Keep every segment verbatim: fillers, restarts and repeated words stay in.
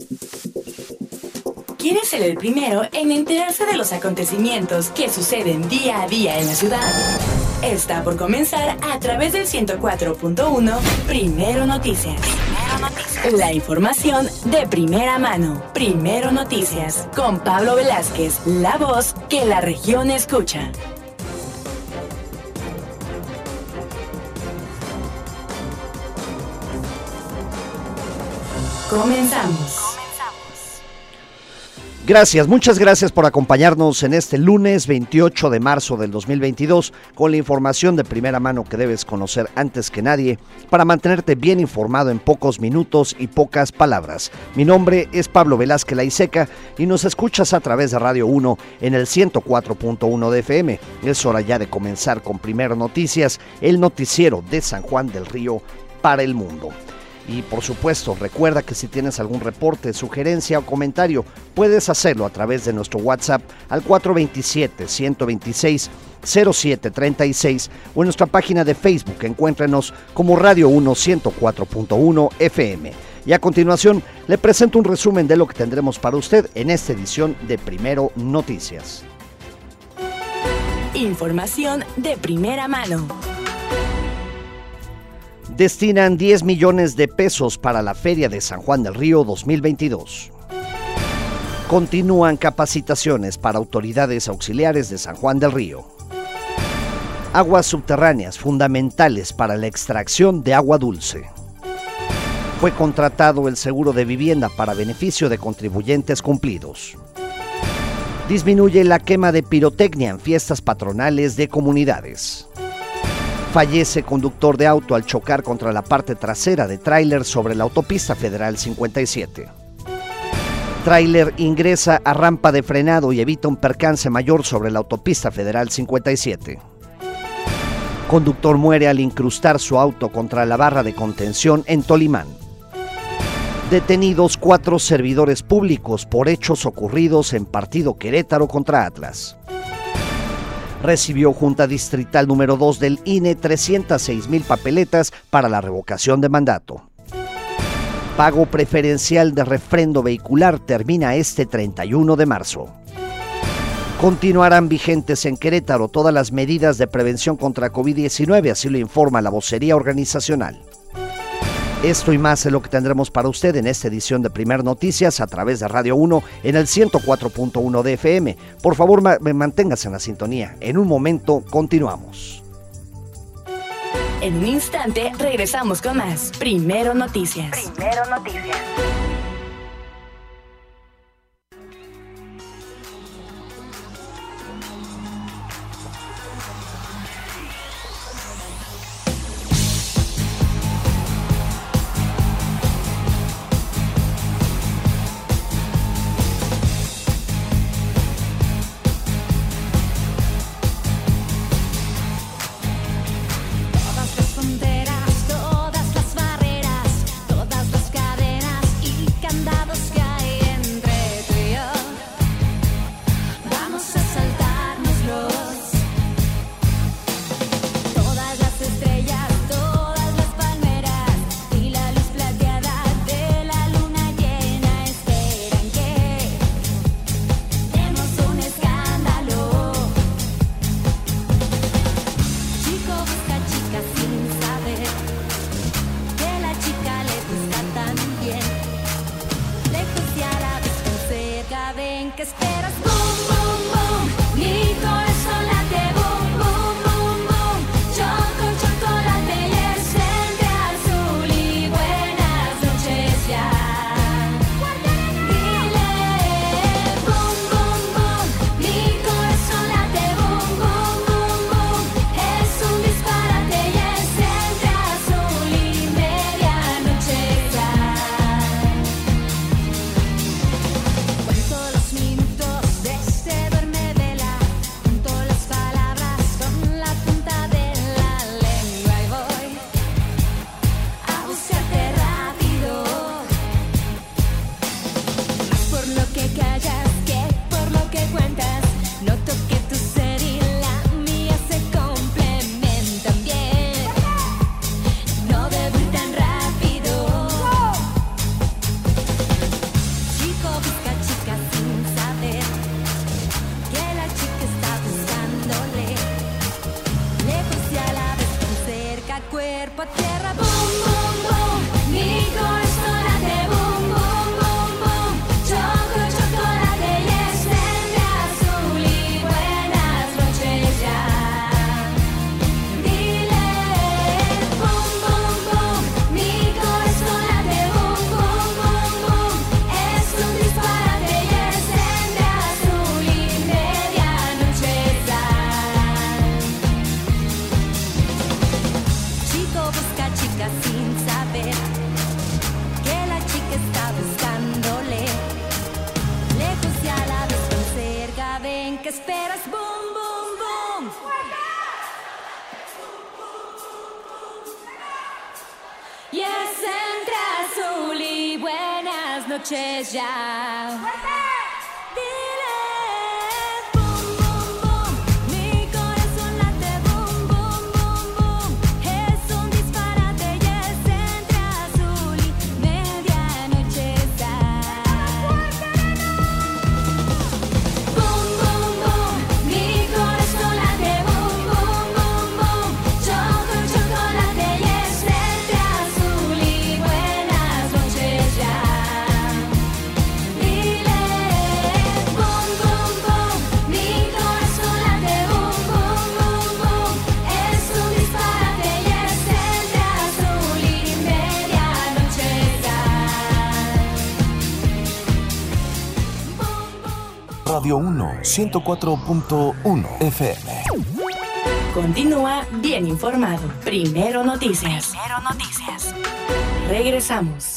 ¿Quieres ser el primero en enterarse de los acontecimientos que suceden día a día en la ciudad? Está por comenzar a través del ciento cuatro punto uno Primero Noticias. Primero Noticias. La información de primera mano. Primero Noticias. Con Pablo Velázquez, la voz que la región escucha. Comenzamos. Gracias, muchas gracias por acompañarnos en este lunes veintiocho de marzo del dos mil veintidós con la información de primera mano que debes conocer antes que nadie para mantenerte bien informado en pocos minutos y pocas palabras. Mi nombre es Pablo Velázquez Laiseca y nos escuchas a través de Radio uno en el ciento cuatro punto uno de F M. Es hora ya de comenzar con Primero Noticias, el noticiero de San Juan del Río para el mundo. Y por supuesto, recuerda que si tienes algún reporte, sugerencia o comentario, puedes hacerlo a través de nuestro WhatsApp al cuatro dos siete, uno dos seis, cero siete tres seis o en nuestra página de Facebook. Encuéntrenos como Radio uno ciento cuatro punto uno F M. Y a continuación, le presento un resumen de lo que tendremos para usted en esta edición de Primero Noticias. Información de primera mano. Destinan diez millones de pesos para la Feria de San Juan del Río dos mil veintidós. Continúan capacitaciones para autoridades auxiliares de San Juan del Río. Aguas subterráneas fundamentales para la extracción de agua dulce. Fue contratado el seguro de vivienda para beneficio de contribuyentes cumplidos. Disminuye la quema de pirotecnia en fiestas patronales de comunidades. Fallece conductor de auto al chocar contra la parte trasera de tráiler sobre la autopista federal cincuenta y siete. Tráiler ingresa a rampa de frenado y evita un percance mayor sobre la autopista federal cincuenta y siete. Conductor muere al incrustar su auto contra la barra de contención en Tolimán. Detenidos cuatro servidores públicos por hechos ocurridos en partido Querétaro contra Atlas. Recibió Junta Distrital número dos del I N E trescientas seis mil papeletas para la revocación de mandato. Pago preferencial de refrendo vehicular termina este treinta y uno de marzo. Continuarán vigentes en Querétaro todas las medidas de prevención contra COVID diecinueve, así lo informa la vocería organizacional. Esto y más es lo que tendremos para usted en esta edición de Primer Noticias a través de Radio uno en el ciento cuatro punto uno de F M. Por favor, ma- manténgase en la sintonía. En un momento continuamos. En un instante regresamos con más Primero Noticias. Primero Noticias. Todas las barreras, todas las cadenas y candados que este esperas? Boom, boom, boom. Y es entre azul y buenas noches ya. Dile, boom, boom, boom. Mi corazón late, boom, boom, boom, boom. Es un disparate y es entre azul y medianoche ya. Boom, boom, boom. Mi corazón late, boom, boom, boom, boom. Choco, chocolate y es entre azul y buenas noches ya. Dile, boom, boom, boom. Mi corazón late, boom, boom, boom, boom. Es un disparate y es entre azul y medianoche ya. Boom, boom. Radio uno, ciento cuatro punto uno F M. Continúa bien informado. Primero Noticias. Primero Noticias. Regresamos.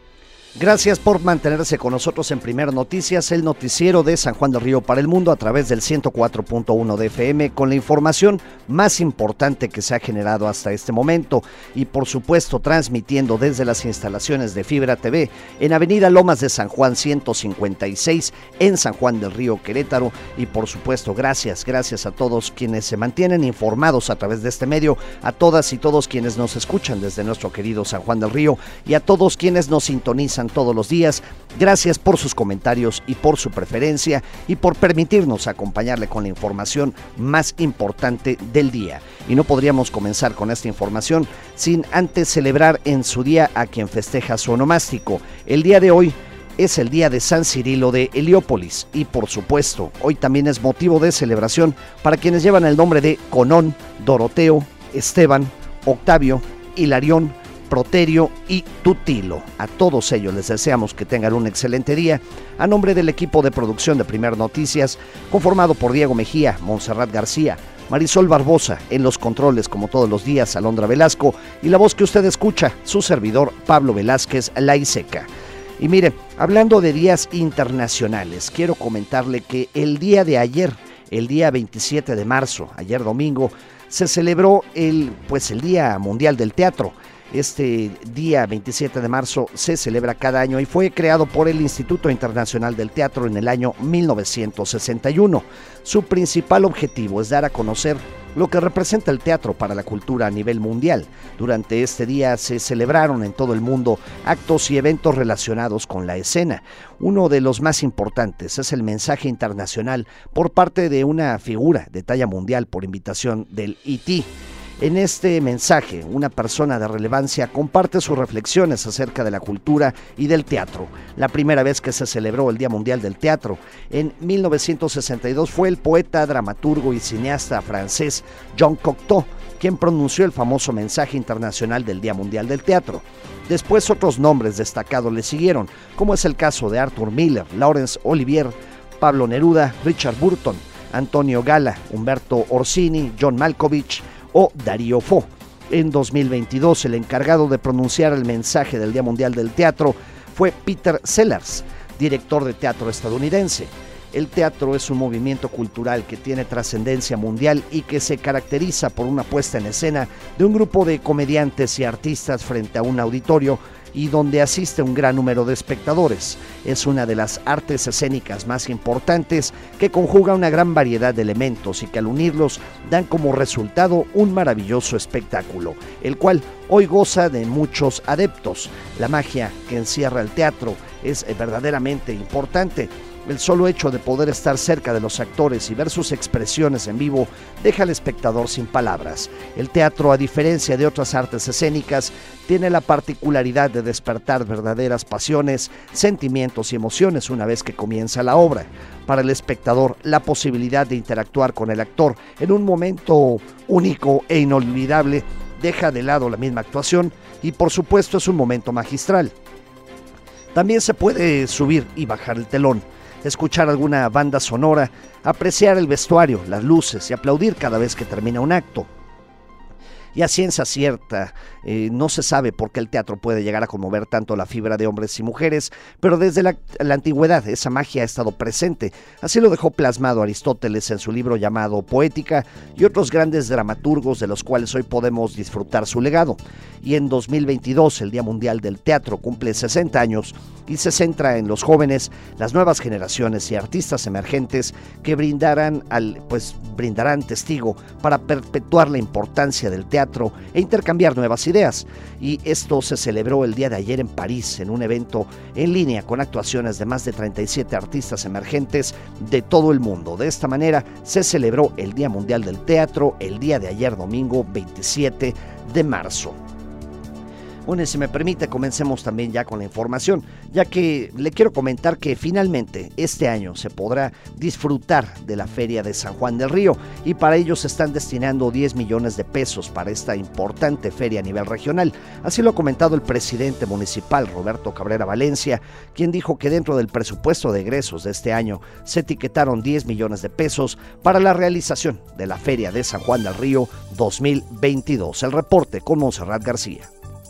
Gracias por mantenerse con nosotros en Primero Noticias, el noticiero de San Juan del Río para el mundo a través del ciento cuatro punto uno de F M con la información más importante que se ha generado hasta este momento y por supuesto transmitiendo desde las instalaciones de Fibra T V en Avenida Lomas de San Juan ciento cincuenta y seis en San Juan del Río, Querétaro y por supuesto gracias, gracias a todos quienes se mantienen informados a través de este medio, a todas y todos quienes nos escuchan desde nuestro querido San Juan del Río y a todos quienes nos sintonizan todos los días. Gracias por sus comentarios y por su preferencia y por permitirnos acompañarle con la información más importante del día. Y no podríamos comenzar con esta información sin antes celebrar en su día a quien festeja su onomástico. El día de hoy es el día de San Cirilo de Heliópolis y por supuesto hoy también es motivo de celebración para quienes llevan el nombre de Conón, Doroteo, Esteban, Octavio, Hilarión, Proterio y Tutilo. A todos ellos les deseamos que tengan un excelente día. A nombre del equipo de producción de Primer Noticias, conformado por Diego Mejía, Montserrat García, Marisol Barbosa, en los controles como todos los días, Alondra Velasco, y la voz que usted escucha, su servidor Pablo Velázquez Laiseca. Y mire, hablando de días internacionales, quiero comentarle que el día de ayer, el día veintisiete de marzo, ayer domingo, se celebró el, pues, el Día Mundial del Teatro. Este día veintisiete de marzo se celebra cada año y fue creado por el Instituto Internacional del Teatro en el año mil novecientos sesenta y uno. Su principal objetivo es dar a conocer lo que representa el teatro para la cultura a nivel mundial. Durante este día se celebraron en todo el mundo actos y eventos relacionados con la escena. Uno de los más importantes es el mensaje internacional por parte de una figura de talla mundial por invitación del I T I. En este mensaje, una persona de relevancia comparte sus reflexiones acerca de la cultura y del teatro. La primera vez que se celebró el Día Mundial del Teatro, en mil novecientos sesenta y dos, fue el poeta, dramaturgo y cineasta francés Jean Cocteau quien pronunció el famoso mensaje internacional del Día Mundial del Teatro. Después otros nombres destacados le siguieron, como es el caso de Arthur Miller, Laurence Olivier, Pablo Neruda, Richard Burton, Antonio Gala, Humberto Orsini, John Malkovich o Darío Fo. En dos mil veintidós, el encargado de pronunciar el mensaje del Día Mundial del Teatro fue Peter Sellers, director de teatro estadounidense. El teatro es un movimiento cultural que tiene trascendencia mundial y que se caracteriza por una puesta en escena de un grupo de comediantes y artistas frente a un auditorio y donde asiste un gran número de espectadores. Es una de las artes escénicas más importantes que conjuga una gran variedad de elementos y que al unirlos dan como resultado un maravilloso espectáculo, el cual hoy goza de muchos adeptos. La magia que encierra el teatro es verdaderamente importante. El solo hecho de poder estar cerca de los actores y ver sus expresiones en vivo deja al espectador sin palabras. El teatro, a diferencia de otras artes escénicas, tiene la particularidad de despertar verdaderas pasiones, sentimientos y emociones una vez que comienza la obra. Para el espectador, la posibilidad de interactuar con el actor en un momento único e inolvidable deja de lado la misma actuación y, por supuesto, es un momento magistral. También se puede subir y bajar el telón, escuchar alguna banda sonora, apreciar el vestuario, las luces y aplaudir cada vez que termina un acto. Y a ciencia cierta, eh, no se sabe por qué el teatro puede llegar a conmover tanto la fibra de hombres y mujeres, pero desde la, la antigüedad esa magia ha estado presente. Así lo dejó plasmado Aristóteles en su libro llamado Poética y otros grandes dramaturgos de los cuales hoy podemos disfrutar su legado. Y en dos mil veintidós, el Día Mundial del Teatro cumple sesenta años y se centra en los jóvenes, las nuevas generaciones y artistas emergentes que brindarán, al, pues, brindarán testigo para perpetuar la importancia del teatro e intercambiar nuevas ideas. Y esto se celebró el día de ayer en París, en un evento en línea con actuaciones de más de treinta y siete artistas emergentes de todo el mundo. De esta manera se celebró el Día Mundial del Teatro el día de ayer, domingo veintisiete de marzo. Bueno, y si me permite, comencemos también ya con la información, ya que le quiero comentar que finalmente este año se podrá disfrutar de la Feria de San Juan del Río y para ello se están destinando diez millones de pesos para esta importante feria a nivel regional. Así lo ha comentado el presidente municipal, Roberto Cabrera Valencia, quien dijo que dentro del presupuesto de egresos de este año se etiquetaron diez millones de pesos para la realización de la Feria de San Juan del Río dos mil veintidós. El reporte con Montserrat García.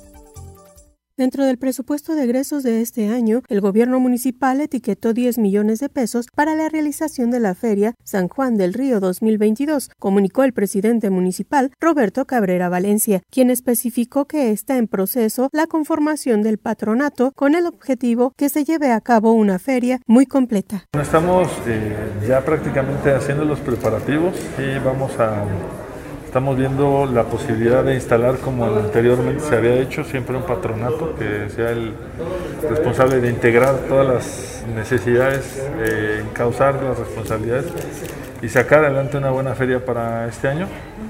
Dentro del presupuesto de egresos de este año, el gobierno municipal etiquetó diez millones de pesos para la realización de la Feria San Juan del Río dos mil veintidós, comunicó el presidente municipal Roberto Cabrera Valencia, quien especificó que está en proceso la conformación del patronato con el objetivo que se lleve a cabo una feria muy completa. Estamos eh, ya prácticamente haciendo los preparativos y vamos a... Estamos viendo la posibilidad de instalar, como anteriormente se había hecho, siempre un patronato que sea el responsable de integrar todas las necesidades, eh, encauzar las responsabilidades y sacar adelante una buena feria para este año.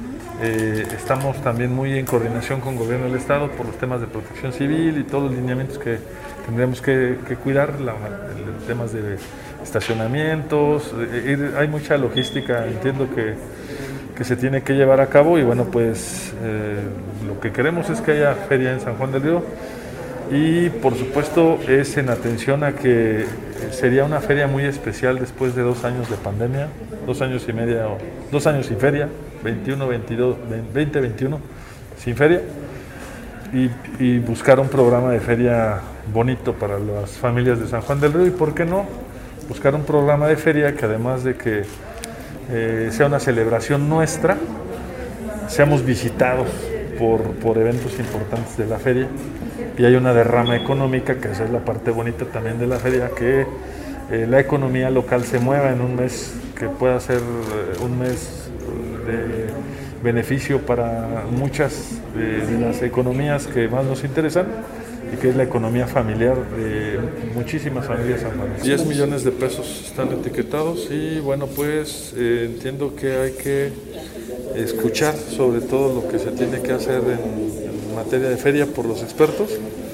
Eh, estamos también muy en coordinación con el gobierno del estado por los temas de protección civil y todos los lineamientos que tendremos que, que cuidar, la, el, temas de estacionamientos, eh, hay mucha logística, entiendo que que se tiene que llevar a cabo y bueno, pues eh, lo que queremos es que haya feria en San Juan del Río y por supuesto es en atención a que sería una feria muy especial después de dos años de pandemia, dos años y media, o dos años sin feria, veintiuno, veintidós, veinte, veintiuno sin feria y, y buscar un programa de feria bonito para las familias de San Juan del Río y por qué no, buscar un programa de feria que además de que Eh, sea una celebración nuestra, seamos visitados por, por eventos importantes de la feria y hay una derrama económica, que esa es la parte bonita también de la feria, que eh, la economía local se mueva en un mes que pueda ser eh, un mes de beneficio para muchas de, de las economías que más nos interesan y que es la economía familiar de muchísimas familias sanjuaneras. diez millones de pesos están etiquetados y bueno, pues eh, entiendo que hay que escuchar sobre todo lo que se tiene que hacer en, en materia de feria por los expertos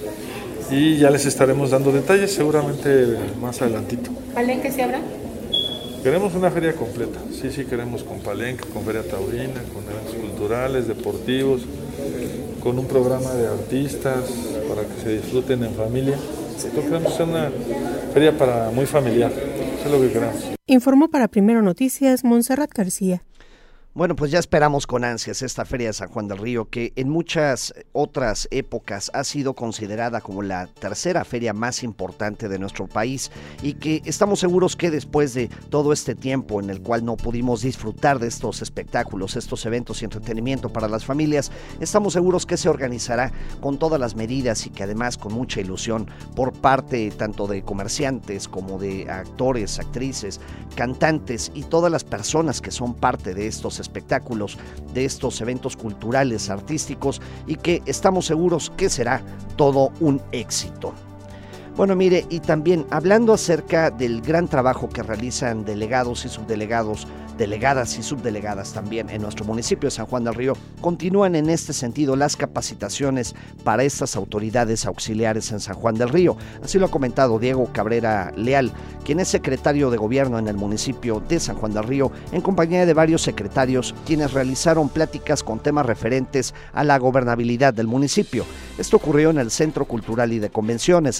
y ya les estaremos dando detalles seguramente más adelantito. ¿Palenque se habrá? Queremos una feria completa, sí, sí queremos con palenque, con feria taurina, con eventos culturales, deportivos, con un programa de artistas para que se disfruten en familia. Nosotros queremos hacer una feria para muy familiar, eso es lo que queremos. Informó para Primero Noticias Montserrat García. Bueno, pues ya esperamos con ansias esta Feria de San Juan del Río, que en muchas otras épocas ha sido considerada como la tercera feria más importante de nuestro país y que estamos seguros que después de todo este tiempo en el cual no pudimos disfrutar de estos espectáculos, estos eventos y entretenimiento para las familias, estamos seguros que se organizará con todas las medidas y que además con mucha ilusión por parte tanto de comerciantes como de actores, actrices, cantantes y todas las personas que son parte de estos espectáculos. espectáculos, de estos eventos culturales, artísticos y que estamos seguros que será todo un éxito. Bueno, mire, y también hablando acerca del gran trabajo que realizan delegados y subdelegados, delegadas y subdelegadas también en nuestro municipio de San Juan del Río, continúan en este sentido las capacitaciones para estas autoridades auxiliares en San Juan del Río. Así lo ha comentado Diego Cabrera Leal, quien es secretario de gobierno en el municipio de San Juan del Río, en compañía de varios secretarios, quienes realizaron pláticas con temas referentes a la gobernabilidad del municipio. Esto ocurrió en el Centro Cultural y de Convenciones, el C E C U C,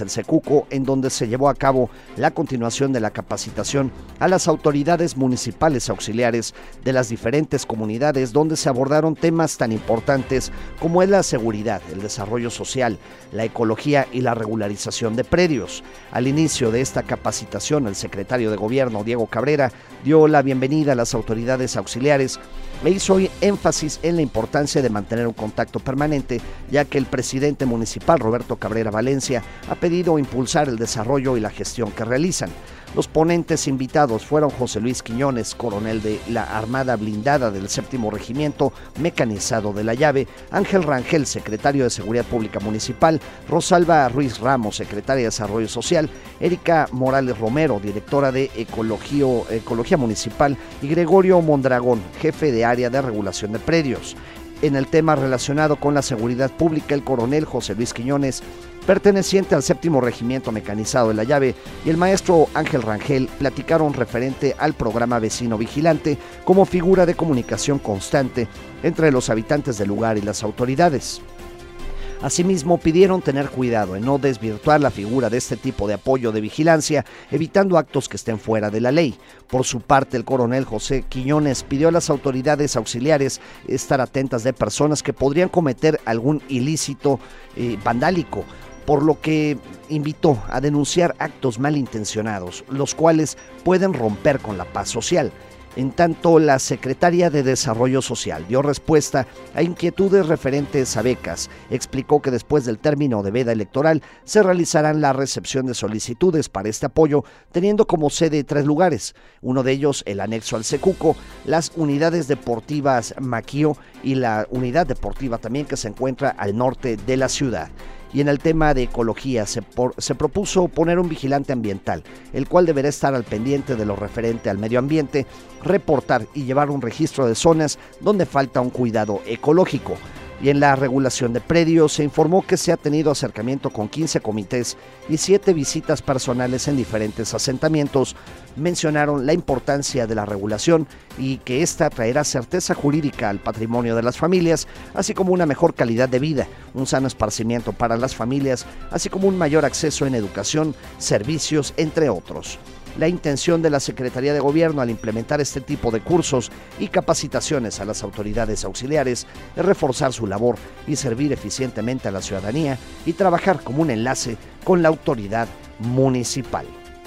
Secuco, en donde se llevó a cabo la continuación de la capacitación a las autoridades municipales auxiliares de las diferentes comunidades, donde se abordaron temas tan importantes como es la seguridad, el desarrollo social, la ecología y la regularización de predios. Al inicio de esta capacitación, el secretario de Gobierno, Diego Cabrera, dio la bienvenida a las autoridades auxiliares e hizo énfasis en la importancia de mantener un contacto permanente, ya que el presidente municipal, Roberto Cabrera Valencia, ha pedido impulsar el desarrollo y la gestión que realizan. Los ponentes invitados fueron José Luis Quiñones, coronel de la Armada Blindada del Séptimo Regimiento Mecanizado de La Llave, Ángel Rangel, secretario de Seguridad Pública Municipal, Rosalba Ruiz Ramos, secretaria de Desarrollo Social, Erika Morales Romero, directora de Ecología, Ecología Municipal, y Gregorio Mondragón, jefe de área de regulación de predios. En el tema relacionado con la seguridad pública, el coronel José Luis Quiñones, perteneciente al Séptimo Regimiento Mecanizado de La Llave, y el maestro Ángel Rangel platicaron referente al programa Vecino Vigilante como figura de comunicación constante entre los habitantes del lugar y las autoridades. Asimismo, pidieron tener cuidado en no desvirtuar la figura de este tipo de apoyo de vigilancia, evitando actos que estén fuera de la ley. Por su parte, el coronel José Quiñones pidió a las autoridades auxiliares estar atentas de personas que podrían cometer algún ilícito eh, vandálico, por lo que invitó a denunciar actos malintencionados, los cuales pueden romper con la paz social. En tanto, la secretaria de Desarrollo Social dio respuesta a inquietudes referentes a becas. Explicó que después del término de veda electoral se realizarán la recepción de solicitudes para este apoyo, teniendo como sede tres lugares, uno de ellos el anexo al Secuco, las unidades deportivas Maquío y la unidad deportiva también que se encuentra al norte de la ciudad. Y en el tema de ecología se, por, se propuso poner un vigilante ambiental, el cual deberá estar al pendiente de lo referente al medio ambiente, reportar y llevar un registro de zonas donde falta un cuidado ecológico. Y en la regulación de predios se informó que se ha tenido acercamiento con quince comités y siete visitas personales en diferentes asentamientos. Mencionaron la importancia de la regulación y que ésta traerá certeza jurídica al patrimonio de las familias, así como una mejor calidad de vida, un sano esparcimiento para las familias, así como un mayor acceso en educación, servicios, entre otros. La intención de la Secretaría de Gobierno al implementar este tipo de cursos y capacitaciones a las autoridades auxiliares es reforzar su labor y servir eficientemente a la ciudadanía y trabajar como un enlace con la autoridad municipal.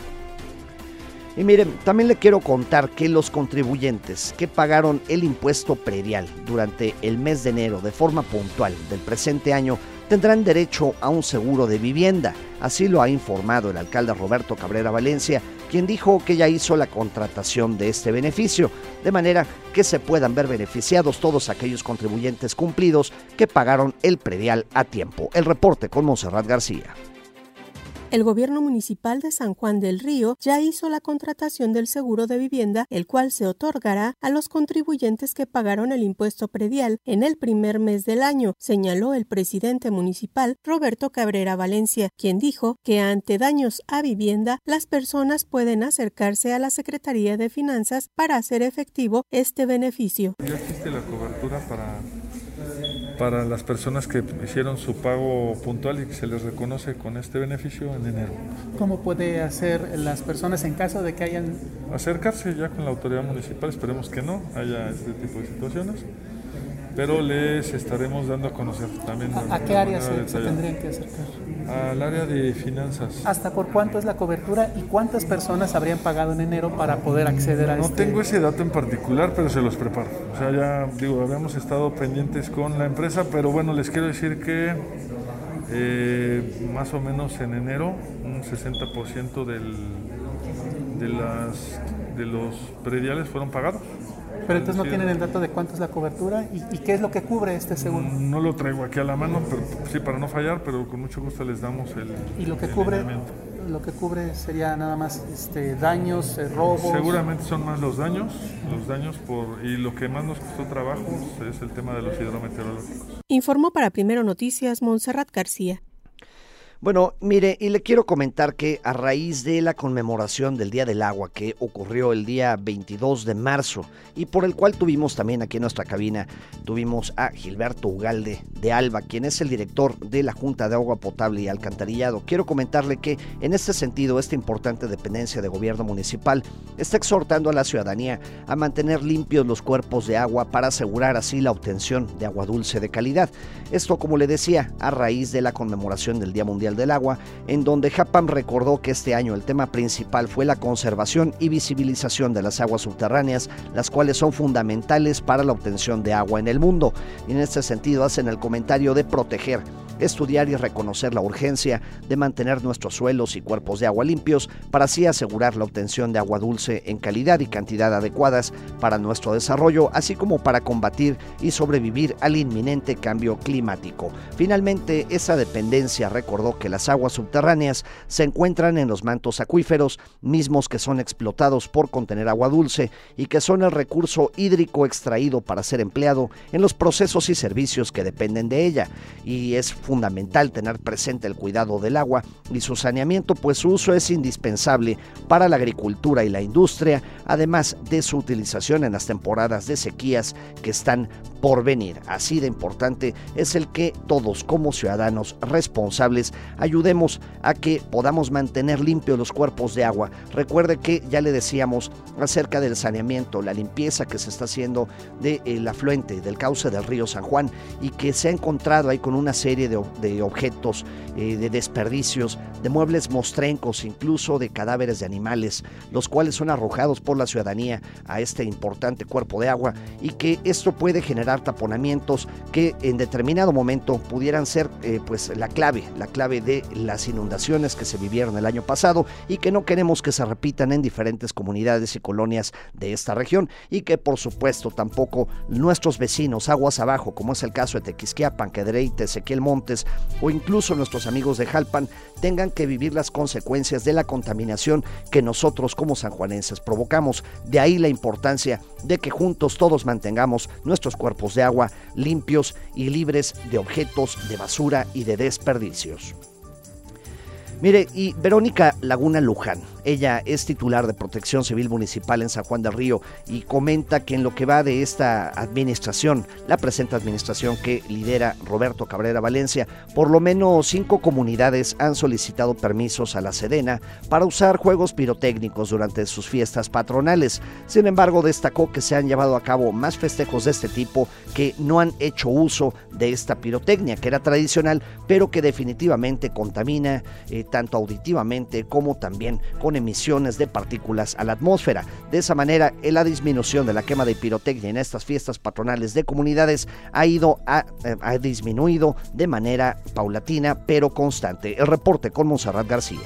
Y miren, también le quiero contar que los contribuyentes que pagaron el impuesto predial durante el mes de enero de forma puntual del presente año tendrán derecho a un seguro de vivienda. Así lo ha informado el alcalde Roberto Cabrera Valencia, quien dijo que ya hizo la contratación de este beneficio, de manera que se puedan ver beneficiados todos aquellos contribuyentes cumplidos que pagaron el predial a tiempo. El reporte con Montserrat García. El gobierno municipal de San Juan del Río ya hizo la contratación del seguro de vivienda, el cual se otorgará a los contribuyentes que pagaron el impuesto predial en el primer mes del año, señaló el presidente municipal Roberto Cabrera Valencia, quien dijo que ante daños a vivienda, las personas pueden acercarse a la Secretaría de Finanzas para hacer efectivo este beneficio. Ya existe la cobertura para... para las personas que hicieron su pago puntual y que se les reconoce con este beneficio en enero. ¿Cómo puede hacer las personas en caso de que hayan... Acercarse ya con la autoridad municipal, esperemos que no haya este tipo de situaciones, pero les estaremos dando a conocer también. ¿A, a qué área se, se tendrían que acercar? Al área de finanzas. ¿Hasta por cuánto es la cobertura y cuántas personas habrían pagado en enero para poder acceder a no este? No tengo ese dato en particular, pero se los preparo. O sea, ya digo, habíamos estado pendientes con la empresa, pero bueno, les quiero decir que eh, más o menos en enero un sesenta por ciento del, de, las, de los prediales fueron pagados. Pero entonces no tienen el dato de cuánto es la cobertura y, y qué es lo que cubre este seguro. No lo traigo aquí a la mano, pero sí, para no fallar, pero con mucho gusto les damos el y lo que el cubre lo que cubre sería nada más este daños, eh, robos. Seguramente son más los daños, los daños por y lo que más nos costó trabajo es el tema de los hidrometeorológicos. Informó para Primero Noticias Montserrat García. Bueno, mire, y le quiero comentar que a raíz de la conmemoración del Día del Agua que ocurrió el día veintidós de marzo y por el cual tuvimos también aquí en nuestra cabina, tuvimos a Gilberto Ugalde de Alba, quien es el director de la Junta de Agua Potable y Alcantarillado. Quiero comentarle que en este sentido, esta importante dependencia de gobierno municipal está exhortando a la ciudadanía a mantener limpios los cuerpos de agua para asegurar así la obtención de agua dulce de calidad. Esto, como le decía, a raíz de la conmemoración del Día Mundial del Agua, en donde Japam recordó que este año el tema principal fue la conservación y visibilización de las aguas subterráneas, las cuales son fundamentales para la obtención de agua en el mundo. Y en este sentido hacen el comentario de proteger, estudiar y reconocer la urgencia de mantener nuestros suelos y cuerpos de agua limpios para así asegurar la obtención de agua dulce en calidad y cantidad adecuadas para nuestro desarrollo, así como para combatir y sobrevivir al inminente cambio climático. Finalmente, esa dependencia recordó que las aguas subterráneas se encuentran en los mantos acuíferos, mismos que son explotados por contener agua dulce y que son el recurso hídrico extraído para ser empleado en los procesos y servicios que dependen de ella, y es fundamental tener presente el cuidado del agua y su saneamiento, pues su uso es indispensable para la agricultura y la industria, además de su utilización en las temporadas de sequías que están por venir. Así de importante es el que todos como ciudadanos responsables ayudemos a que podamos mantener limpios los cuerpos de agua. Recuerde que ya le decíamos acerca del saneamiento, la limpieza que se está haciendo del afluente, del cauce del río San Juan, y que se ha encontrado ahí con una serie de, de objetos, eh, de desperdicios, de muebles mostrencos, incluso de cadáveres de animales, los cuales son arrojados por la ciudadanía a este importante cuerpo de agua, y que esto puede generar taponamientos que en determinado momento pudieran ser eh, pues la clave, la clave de las inundaciones que se vivieron el año pasado y que no queremos que se repitan en diferentes comunidades y colonias de esta región, y que por supuesto tampoco nuestros vecinos aguas abajo, como es el caso de Tequisquiapan, Cadereyte, Ezequiel Montes o incluso nuestros amigos de Jalpan, tengan que vivir las consecuencias de la contaminación que nosotros como sanjuanenses provocamos. De ahí la importancia de que juntos todos mantengamos nuestros cuerpos de agua limpios y libres de objetos de basura y de desperdicios. Mire, y Verónica Laguna Luján, ella es titular de Protección Civil Municipal en San Juan del Río y comenta que en lo que va de esta administración, la presente administración que lidera Roberto Cabrera Valencia, por lo menos cinco comunidades han solicitado permisos a la Sedena para usar juegos pirotécnicos durante sus fiestas patronales. Sin embargo, destacó que se han llevado a cabo más festejos de este tipo que no han hecho uso de esta pirotecnia, que era tradicional, pero que definitivamente contamina eh, tanto auditivamente como también con emisiones de partículas a la atmósfera. De esa manera, la disminución de la quema de pirotecnia en estas fiestas patronales de comunidades ha ido a, eh, ha disminuido de manera paulatina pero constante. El reporte con Monserrat García.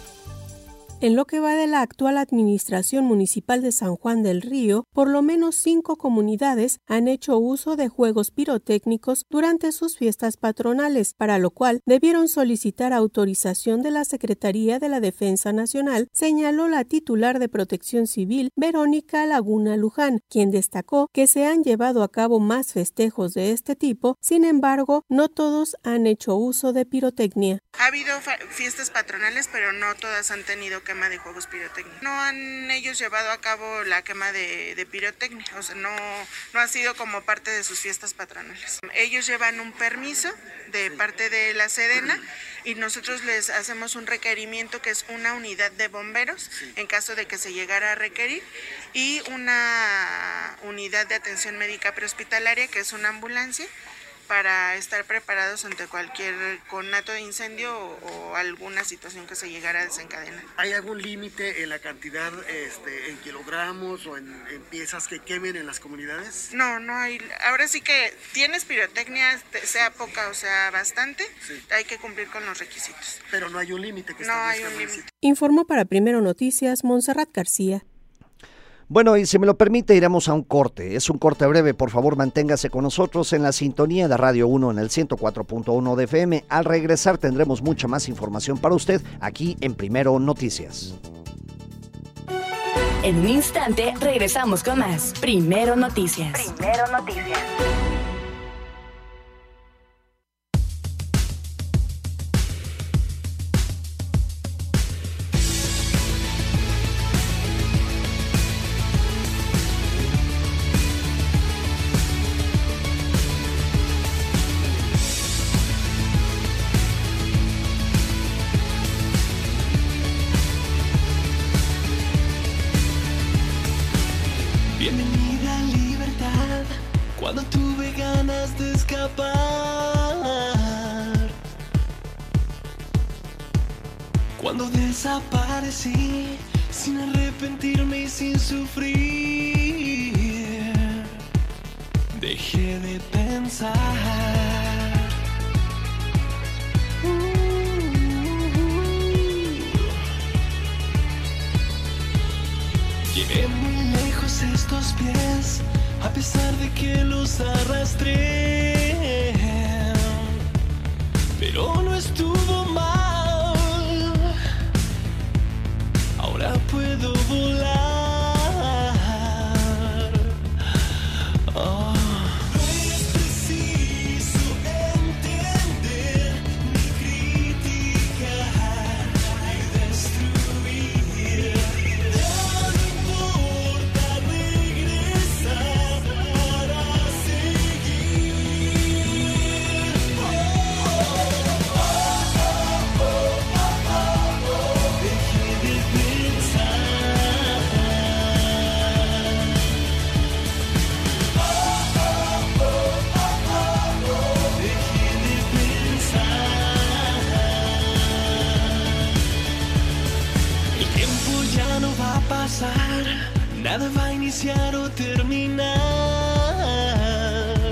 En lo que va de la actual administración municipal de San Juan del Río, por lo menos cinco comunidades han hecho uso de juegos pirotécnicos durante sus fiestas patronales, para lo cual debieron solicitar autorización de la Secretaría de la Defensa Nacional, señaló la titular de Protección Civil, Verónica Laguna Luján, quien destacó que se han llevado a cabo más festejos de este tipo, sin embargo, no todos han hecho uso de pirotecnia. Ha habido fiestas patronales, pero no todas han tenido quema de juegos pirotécnicos. No han ellos llevado a cabo la quema de, de pirotecnia, o sea, no, no ha sido como parte de sus fiestas patronales. Ellos llevan un permiso de parte de la Sedena y nosotros les hacemos un requerimiento que es una unidad de bomberos en caso de que se llegara a requerir y una unidad de atención médica prehospitalaria que es una ambulancia, para estar preparados ante cualquier conato de incendio o, o alguna situación que se llegara a desencadenar. ¿Hay algún límite en la cantidad este, en kilogramos o en, en piezas que quemen en las comunidades? No, no hay. Ahora sí que tienes pirotecnia, sea poca o sea bastante, sí. Hay que cumplir con los requisitos. Pero no hay un límite que no hay un límite. Informó para Primero Noticias Monserrat García. Bueno, y si me lo permite, iremos a un corte. Es un corte breve, por favor, manténgase con nosotros en la sintonía de Radio uno en el ciento cuatro punto uno de F M. Al regresar tendremos mucha más información para usted aquí en Primero Noticias. En un instante regresamos con más Primero Noticias. Primero Noticias. Bienvenida libertad, cuando tuve ganas de escapar. Cuando desaparecí, sin arrepentirme y sin sufrir, dejé de pensar. Llevé muy lejos estos pies, a pesar de que los arrastré, pero no estuvo mal, ahora puedo volar. Oh. No es preciso entender, ni criticar, ni destruir. Ya no importa regresar para seguir. Oh, oh, oh, oh, oh, oh. Dejé de pensar. Oh, oh, oh, oh, oh. Dejé de pensar. El tiempo ya no va a pasar, nada va a iniciar o terminar.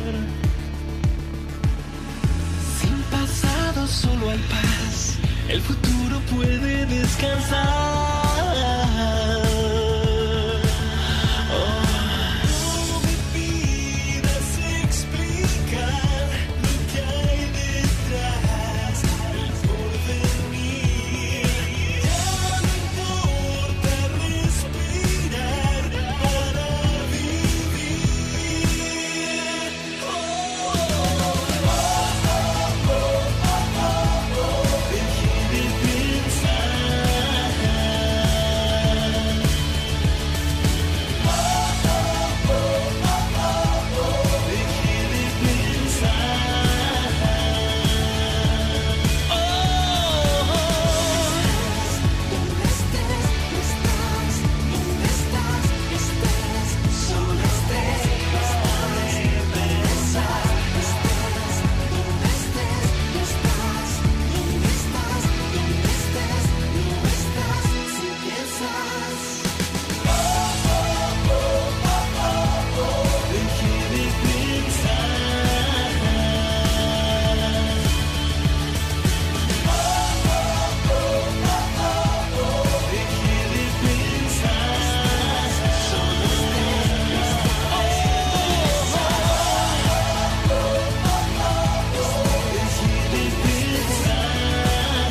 Sin pasado solo hay paz, el futuro puede descansar. Oh. No me pidas explicar lo que hay detrás del porvenir. Ya no importa respirar para vivir. Oh, oh, oh, oh, oh, oh. Dejé de pensar. Oh, oh, oh, oh, oh. Dejé de pensar. Oh, donde estés, estás, donde estás, estés, solo estés, estás de pensar, estés, donde estés, estás, donde estás, donde estés, no estás, si piensas. Oh, oh, oh, oh, oh, oh. Dejé de pensar. Oh, oh, oh, oh, oh. Dejé de pensar. Solo estés, dejé de pensar.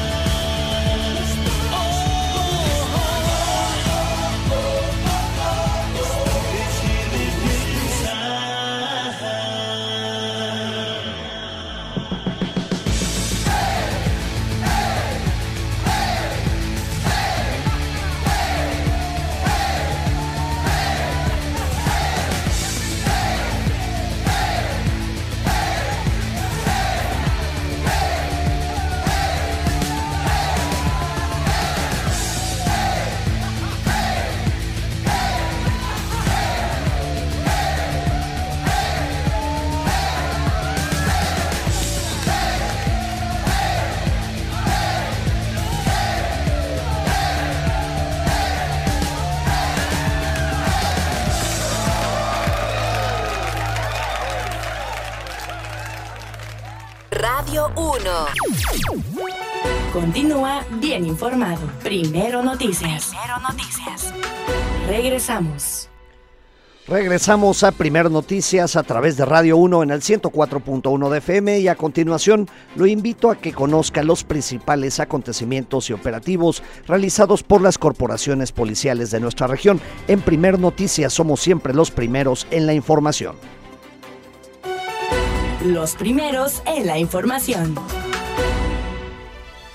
Dejé de Radio uno. Continúa bien informado. Primero Noticias. Primero Noticias. Regresamos. Regresamos a Primero Noticias a través de Radio uno en el ciento cuatro punto uno de F M y a continuación lo invito a que conozca los principales acontecimientos y operativos realizados por las corporaciones policiales de nuestra región. En Primero Noticias somos siempre los primeros en la información. Los primeros en la información.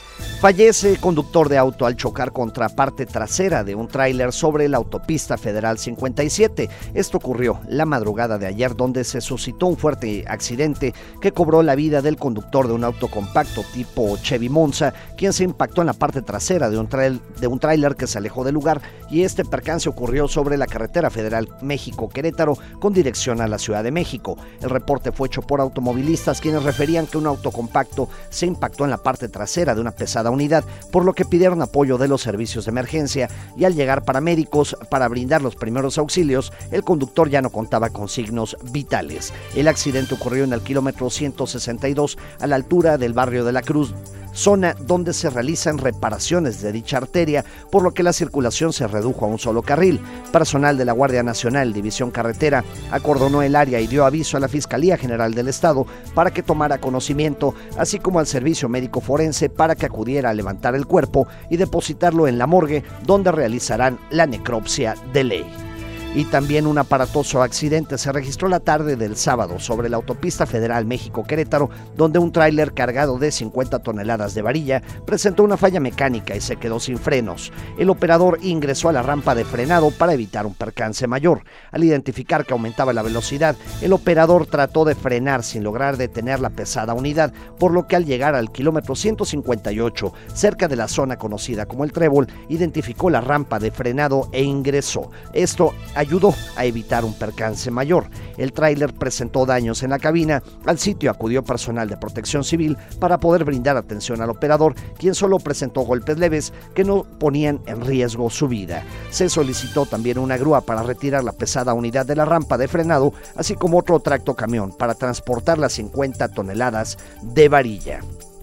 Fallece conductor de auto al chocar contra parte trasera de un tráiler sobre la autopista federal cincuenta y siete. Esto ocurrió la madrugada de ayer, donde se suscitó un fuerte accidente que cobró la vida del conductor de un auto compacto tipo Chevy Monza, quien se impactó en la parte trasera de un, trail, de un tráiler que se alejó del lugar, y este percance ocurrió sobre la carretera federal México-Querétaro con dirección a la Ciudad de México. El reporte fue hecho por automovilistas, quienes referían que un auto compacto se impactó en la parte trasera de una pesada unidad, por lo que pidieron apoyo de los servicios de emergencia, y al llegar paramédicos para brindar los primeros auxilios, el conductor ya no contaba con signos vitales. El accidente ocurrió en el kilómetro ciento sesenta y dos a la altura del barrio de la Cruz, zona donde se realizan reparaciones de dicha arteria, por lo que la circulación se redujo a un solo carril. Personal de la Guardia Nacional, División Carretera, acordonó el área y dio aviso a la Fiscalía General del Estado para que tomara conocimiento, así como al Servicio Médico Forense para que acudiera a levantar el cuerpo y depositarlo en la morgue, donde realizarán la necropsia de ley. Y también un aparatoso accidente se registró la tarde del sábado sobre la autopista federal México-Querétaro, donde un tráiler cargado de cincuenta toneladas de varilla presentó una falla mecánica y se quedó sin frenos. El operador ingresó a la rampa de frenado para evitar un percance mayor. Al identificar que aumentaba la velocidad, el operador trató de frenar sin lograr detener la pesada unidad, por lo que al llegar al kilómetro ciento cincuenta y ocho, cerca de la zona conocida como el Trébol, identificó la rampa de frenado e ingresó. Esto ayudó a evitar un percance mayor. El tráiler presentó daños en la cabina. Al sitio acudió personal de Protección Civil para poder brindar atención al operador, quien solo presentó golpes leves que no ponían en riesgo su vida. Se solicitó también una grúa para retirar la pesada unidad de la rampa de frenado, así como otro tractocamión para transportar las cincuenta toneladas de varilla.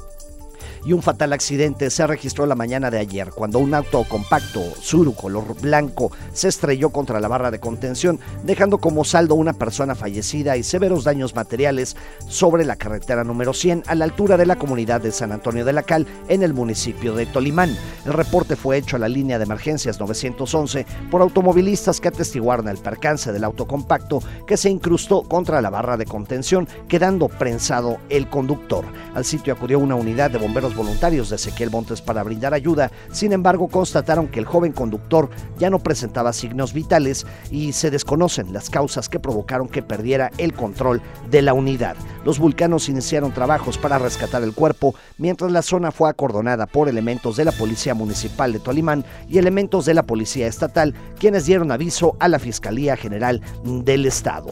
Y un fatal accidente se registró la mañana de ayer cuando un auto compacto Tsuru color blanco se estrelló contra la barra de contención, dejando como saldo una persona fallecida y severos daños materiales sobre la carretera número cien a la altura de la comunidad de San Antonio de la Cal, en el municipio de Tolimán. El reporte fue hecho a la línea de emergencias nueve once por automovilistas que atestiguaron el percance del auto compacto que se incrustó contra la barra de contención, quedando prensado el conductor. Al sitio acudió una unidad de bomberos voluntarios de Ezequiel Montes para brindar ayuda. Sin embargo, constataron que el joven conductor ya no presentaba signos vitales y se desconocen las causas que provocaron que perdiera el control de la unidad. Los vulcanos iniciaron trabajos para rescatar el cuerpo, mientras la zona fue acordonada por elementos de la Policía Municipal de Tolimán y elementos de la Policía Estatal, quienes dieron aviso a la Fiscalía General del Estado.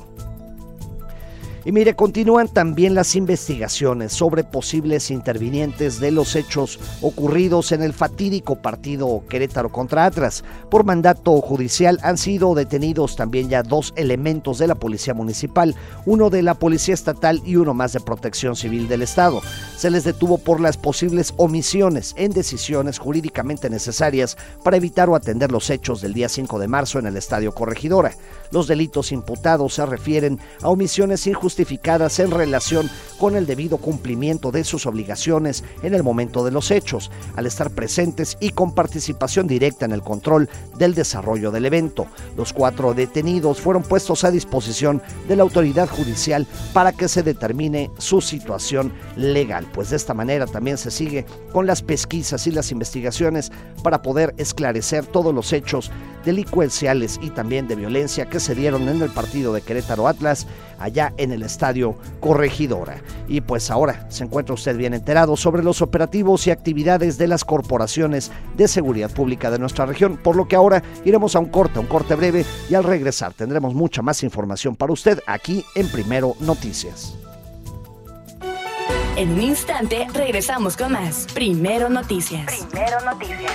Y mire, continúan también las investigaciones sobre posibles intervinientes de los hechos ocurridos en el fatídico partido Querétaro contra Atlas. Por mandato judicial han sido detenidos también ya dos elementos de la Policía Municipal, uno de la Policía Estatal y uno más de Protección Civil del Estado. Se les detuvo por las posibles omisiones en decisiones jurídicamente necesarias para evitar o atender los hechos del día cinco de marzo en el Estadio Corregidora. Los delitos imputados se refieren a omisiones injustificadas en relación con el debido cumplimiento de sus obligaciones en el momento de los hechos, al estar presentes y con participación directa en el control del desarrollo del evento. Los cuatro detenidos fueron puestos a disposición de la autoridad judicial para que se determine su situación legal, pues de esta manera también se sigue con las pesquisas y las investigaciones para poder esclarecer todos los hechos delincuenciales y también de violencia que se dieron en el partido de Querétaro Atlas, allá en el Estadio Corregidora. Y pues ahora se encuentra usted bien enterado sobre los operativos y actividades de las corporaciones de seguridad pública de nuestra región, por lo que ahora iremos a un corte, un corte breve, y al regresar tendremos mucha más información para usted aquí en Primero Noticias. En un instante regresamos con más Primero Noticias. Primero Noticias.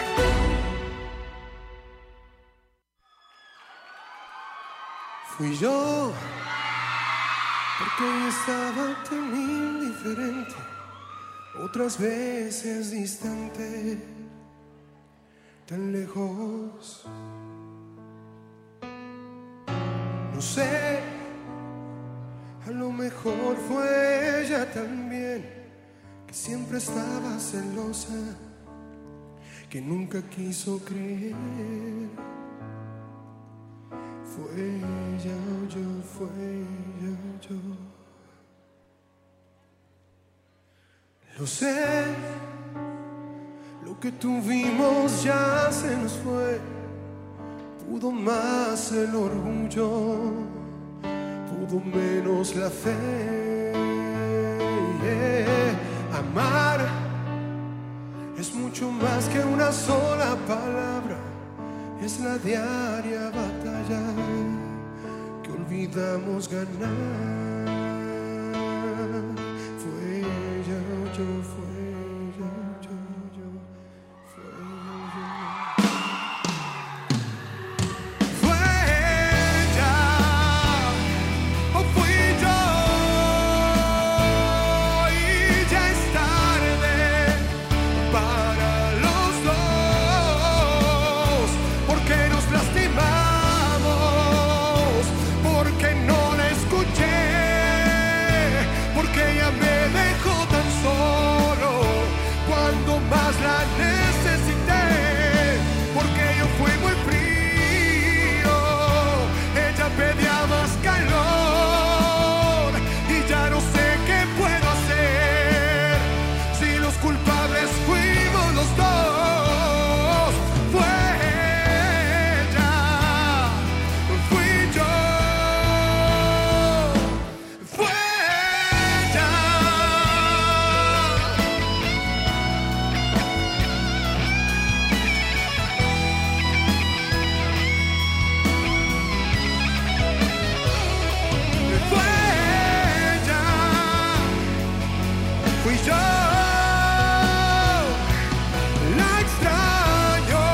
Fui yo, porque estaba tan indiferente, otras veces distante, tan lejos. No sé, a lo mejor fue ella también, que siempre estaba celosa, que nunca quiso creer. Fue ella o yo, fue ella o yo. Lo sé, lo que tuvimos ya se nos fue. Pudo más el orgullo, pudo menos la fe. Yeah. Amar es mucho más que una sola palabra, es la diaria batalla que olvidamos ganar. Fue ella, yo, fue ella, yo, yo, fue ella. Fue ella, o fui yo, y ya es tarde para los dos, porque nos lastimamos, porque no la escuché, porque ella me dejó tan solo cuando más la necesité, porque yo fui muy frío, ella pedía más calor, y ya no sé qué puedo hacer si los culpables fuimos los dos. Fue ella, fui yo, fue ella. Fue ella, fui yo, la extraño.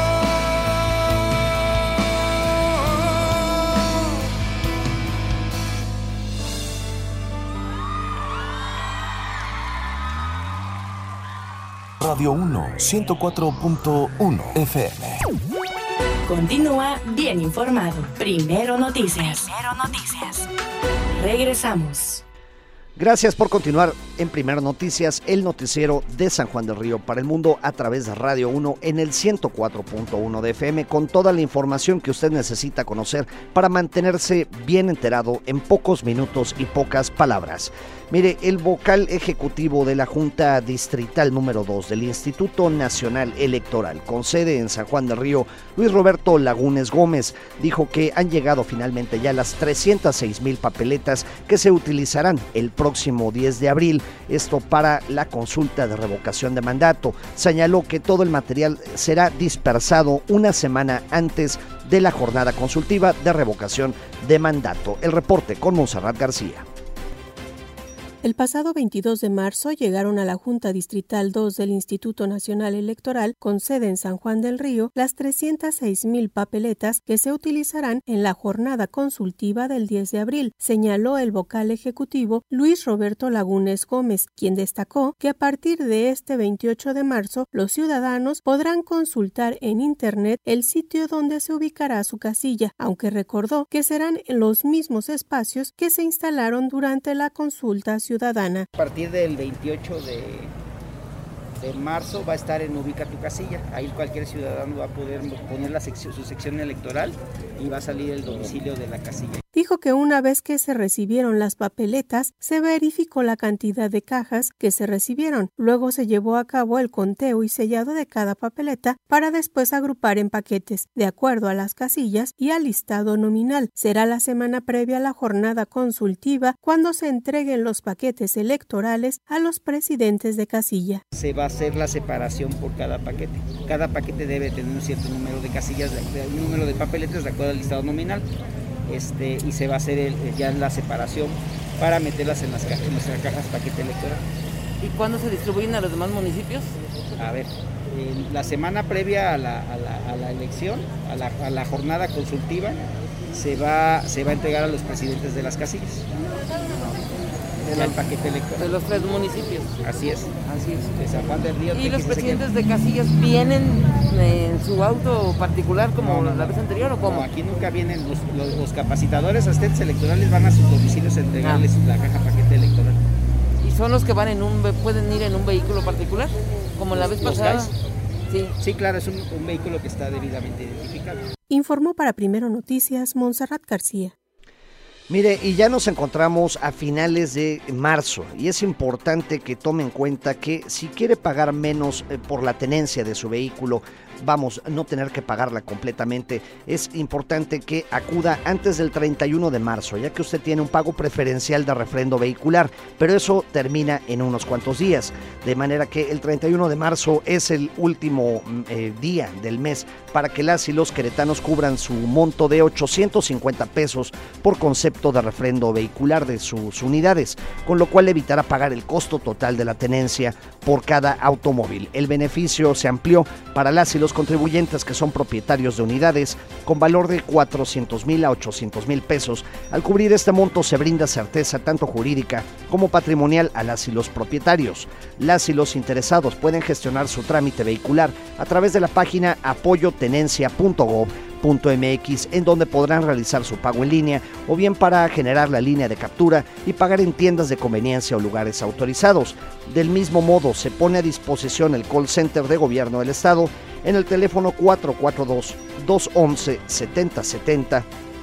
Radio uno, ciento cuatro punto uno F M. Continúa bien informado. Primero Noticias. Primero Noticias. Regresamos. Gracias por continuar en Primero Noticias, el noticiero de San Juan del Río para el mundo a través de Radio uno en el ciento cuatro punto uno de F M, con toda la información que usted necesita conocer para mantenerse bien enterado en pocos minutos y pocas palabras. Mire, el vocal ejecutivo de la Junta Distrital número dos del Instituto Nacional Electoral, con sede en San Juan del Río, Luis Roberto Lagunes Gómez, dijo que han llegado finalmente ya las trescientas seis mil papeletas que se utilizarán el próximo diez de abril, esto para la consulta de revocación de mandato. Señaló que todo el material será dispersado una semana antes de la jornada consultiva de revocación de mandato. El reporte con Monserrat García. El pasado veintidós de marzo llegaron a la Junta Distrital dos del Instituto Nacional Electoral, con sede en San Juan del Río, las trescientas seis mil papeletas que se utilizarán en la jornada consultiva del diez de abril, señaló el vocal ejecutivo Luis Roberto Lagunes Gómez, quien destacó que a partir de este veintiocho de marzo los ciudadanos podrán consultar en Internet el sitio donde se ubicará su casilla, aunque recordó que serán en los mismos espacios que se instalaron durante la consulta ciudadana. A partir del veintiocho de, de marzo va a estar en Ubica tu casilla. Ahí cualquier ciudadano va a poder poner la sección, su sección electoral y va a salir el domicilio de la casilla. Dijo que una vez que se recibieron las papeletas, se verificó la cantidad de cajas que se recibieron. Luego se llevó a cabo el conteo y sellado de cada papeleta para después agrupar en paquetes, de acuerdo a las casillas y al listado nominal. Será la semana previa a la jornada consultiva cuando se entreguen los paquetes electorales a los presidentes de casilla. Se va a hacer la separación por cada paquete. Cada paquete debe tener un cierto número de casillas, un número de papeletas de acuerdo al listado nominal. Este, y se va a hacer el, ya la separación para meterlas en las cajas, en nuestras cajas paquete electoral. ¿Y cuándo se distribuyen a los demás municipios? A ver, eh, la semana previa a la, a la, a la elección, a la, a la jornada consultiva, se va, se va a entregar a los presidentes de las casillas. De ya el paquete electoral. De los tres municipios. Así es. Así es. De San Juan del Río. ¿Y los presidentes de casillas vienen en su auto particular como no, no, la vez anterior o cómo? No, aquí nunca vienen los, los, los capacitadores, asistentes electorales van a sus domicilios a entregarles ah. la caja paquete electoral. ¿Y son los que van en un pueden ir en un vehículo particular? Como la vez pasada. Sí. Sí, claro, es un, un vehículo que está debidamente identificado. Informó para Primero Noticias Monserrat García. Mire, y ya nos encontramos a finales de marzo y es importante que tome en cuenta que si quiere pagar menos eh, por la tenencia de su vehículo, vamos, no tener que pagarla completamente, es importante que acuda antes del treinta y uno de marzo, ya que usted tiene un pago preferencial de refrendo vehicular, pero eso termina en unos cuantos días, de manera que el treinta y uno de marzo es el último eh, día del mes para que las y los queretanos cubran su monto de ochocientos cincuenta pesos por concepto de refrendo vehicular de sus unidades, con lo cual evitará pagar el costo total de la tenencia por cada automóvil. El beneficio se amplió para las y los contribuyentes que son propietarios de unidades con valor de cuatrocientos mil a ochocientos mil pesos. Al cubrir este monto se brinda certeza tanto jurídica como patrimonial a las y los propietarios. Las y los interesados pueden gestionar su trámite vehicular a través de la página apoyo tenencia punto gob punto m x, en donde podrán realizar su pago en línea o bien para generar la línea de captura y pagar en tiendas de conveniencia o lugares autorizados. Del mismo modo, se pone a disposición el call center de gobierno del estado en el teléfono cuatro cuatro dos, dos once, setenta setenta.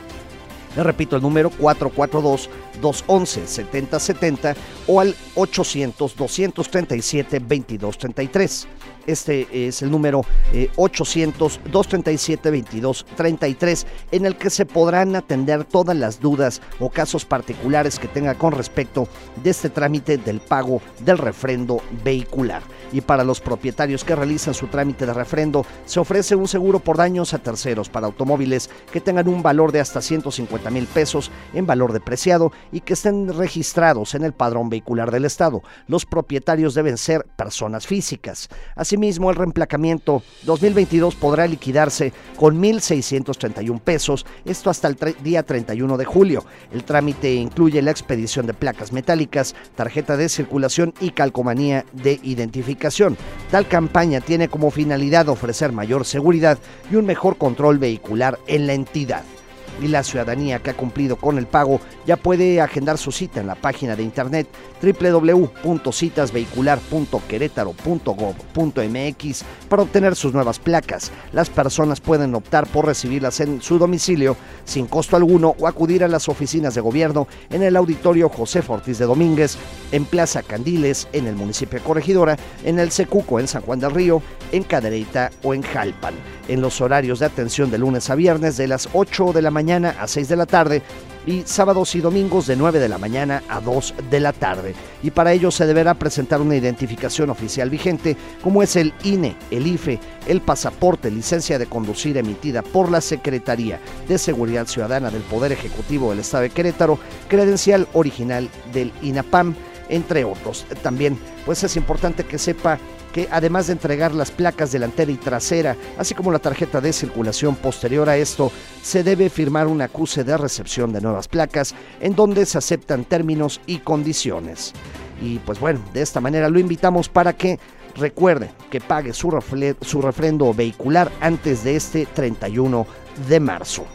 Le repito el número cuatro cuatro dos, dos once, setenta setenta o al ochocientos, doscientos treinta y siete, veintidós treinta y tres. Este es el número eh, ochocientos, doscientos treinta y siete, veintidós treinta y tres, en el que se podrán atender todas las dudas o casos particulares que tenga con respecto de este trámite del pago del refrendo vehicular. Y para los propietarios que realizan su trámite de refrendo, se ofrece un seguro por daños a terceros para automóviles que tengan un valor de hasta ciento cincuenta mil pesos en valor depreciado y que estén registrados en el padrón vehicular del estado. Los propietarios deben ser personas físicas. Asimismo, el reemplacamiento dos mil veintidós podrá liquidarse con mil seiscientos treinta y un pesos, esto hasta el tre- día treinta y uno de julio. El trámite incluye la expedición de placas metálicas, tarjeta de circulación y calcomanía de identificación. Tal campaña tiene como finalidad ofrecer mayor seguridad y un mejor control vehicular en la entidad. Y la ciudadanía que ha cumplido con el pago ya puede agendar su cita en la página de internet doble u doble u doble u punto citas vehicular punto querétaro punto gob punto m x para obtener sus nuevas placas. Las personas pueden optar por recibirlas en su domicilio sin costo alguno o acudir a las oficinas de gobierno en el auditorio José Ortiz de Domínguez, en Plaza Candiles, en el municipio de Corregidora, en el Secuco, en San Juan del Río, en Cadereyta o en Jalpan. En los horarios de atención de lunes a viernes de las ocho de la mañana a seis de la tarde y sábados y domingos de nueve de la mañana a dos de la tarde. Y para ello se deberá presentar una identificación oficial vigente como es el I N E, el I F E, el pasaporte, licencia de conducir emitida por la Secretaría de Seguridad Ciudadana del Poder Ejecutivo del Estado de Querétaro, credencial original del INAPAM, entre otros. También pues es importante que sepa que además de entregar las placas delantera y trasera, así como la tarjeta de circulación posterior a esto, se debe firmar un acuse de recepción de nuevas placas en donde se aceptan términos y condiciones. Y pues bueno, de esta manera lo invitamos para que recuerde que pague su, refle- su refrendo vehicular antes de este treinta y uno de marzo.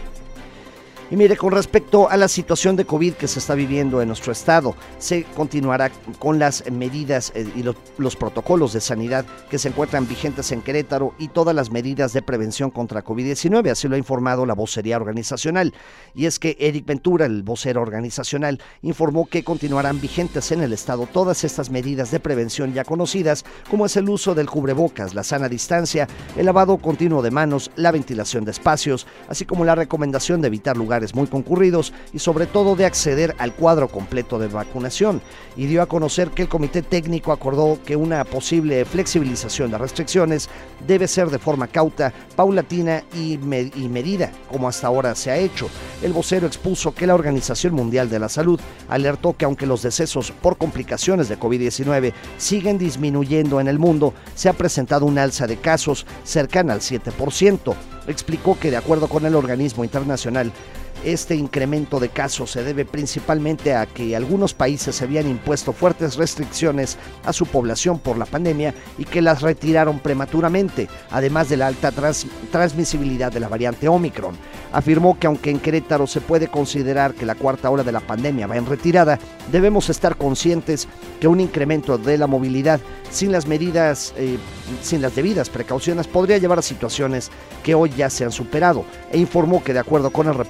Y mire, con respecto a la situación de COVID que se está viviendo en nuestro estado, se continuará con las medidas eh, y los, los protocolos de sanidad que se encuentran vigentes en Querétaro y todas las medidas de prevención contra COVID diecinueve, así lo ha informado la vocería organizacional. Y es que Eric Ventura, el vocero organizacional, informó que continuarán vigentes en el estado todas estas medidas de prevención ya conocidas, como es el uso del cubrebocas, la sana distancia, el lavado continuo de manos, la ventilación de espacios, así como la recomendación de evitar lugares muy concurridos y sobre todo de acceder al cuadro completo de vacunación. Y dio a conocer que el comité técnico acordó que una posible flexibilización de restricciones debe ser de forma cauta, paulatina y, med- y medida, como hasta ahora se ha hecho. El vocero expuso que la Organización Mundial de la Salud alertó que aunque los decesos por complicaciones de COVID diecinueve siguen disminuyendo en el mundo, se ha presentado un alza de casos cercana al siete por ciento. Explicó que de acuerdo con el organismo internacional, este incremento de casos se debe principalmente a que algunos países habían impuesto fuertes restricciones a su población por la pandemia y que las retiraron prematuramente, además de la alta trans- transmisibilidad de la variante Omicron. Afirmó que aunque en Querétaro se puede considerar que la cuarta ola de la pandemia va en retirada, debemos estar conscientes que un incremento de la movilidad sin las medidas, eh, sin las debidas precauciones podría llevar a situaciones que hoy ya se han superado, e informó que de acuerdo con el reporte diario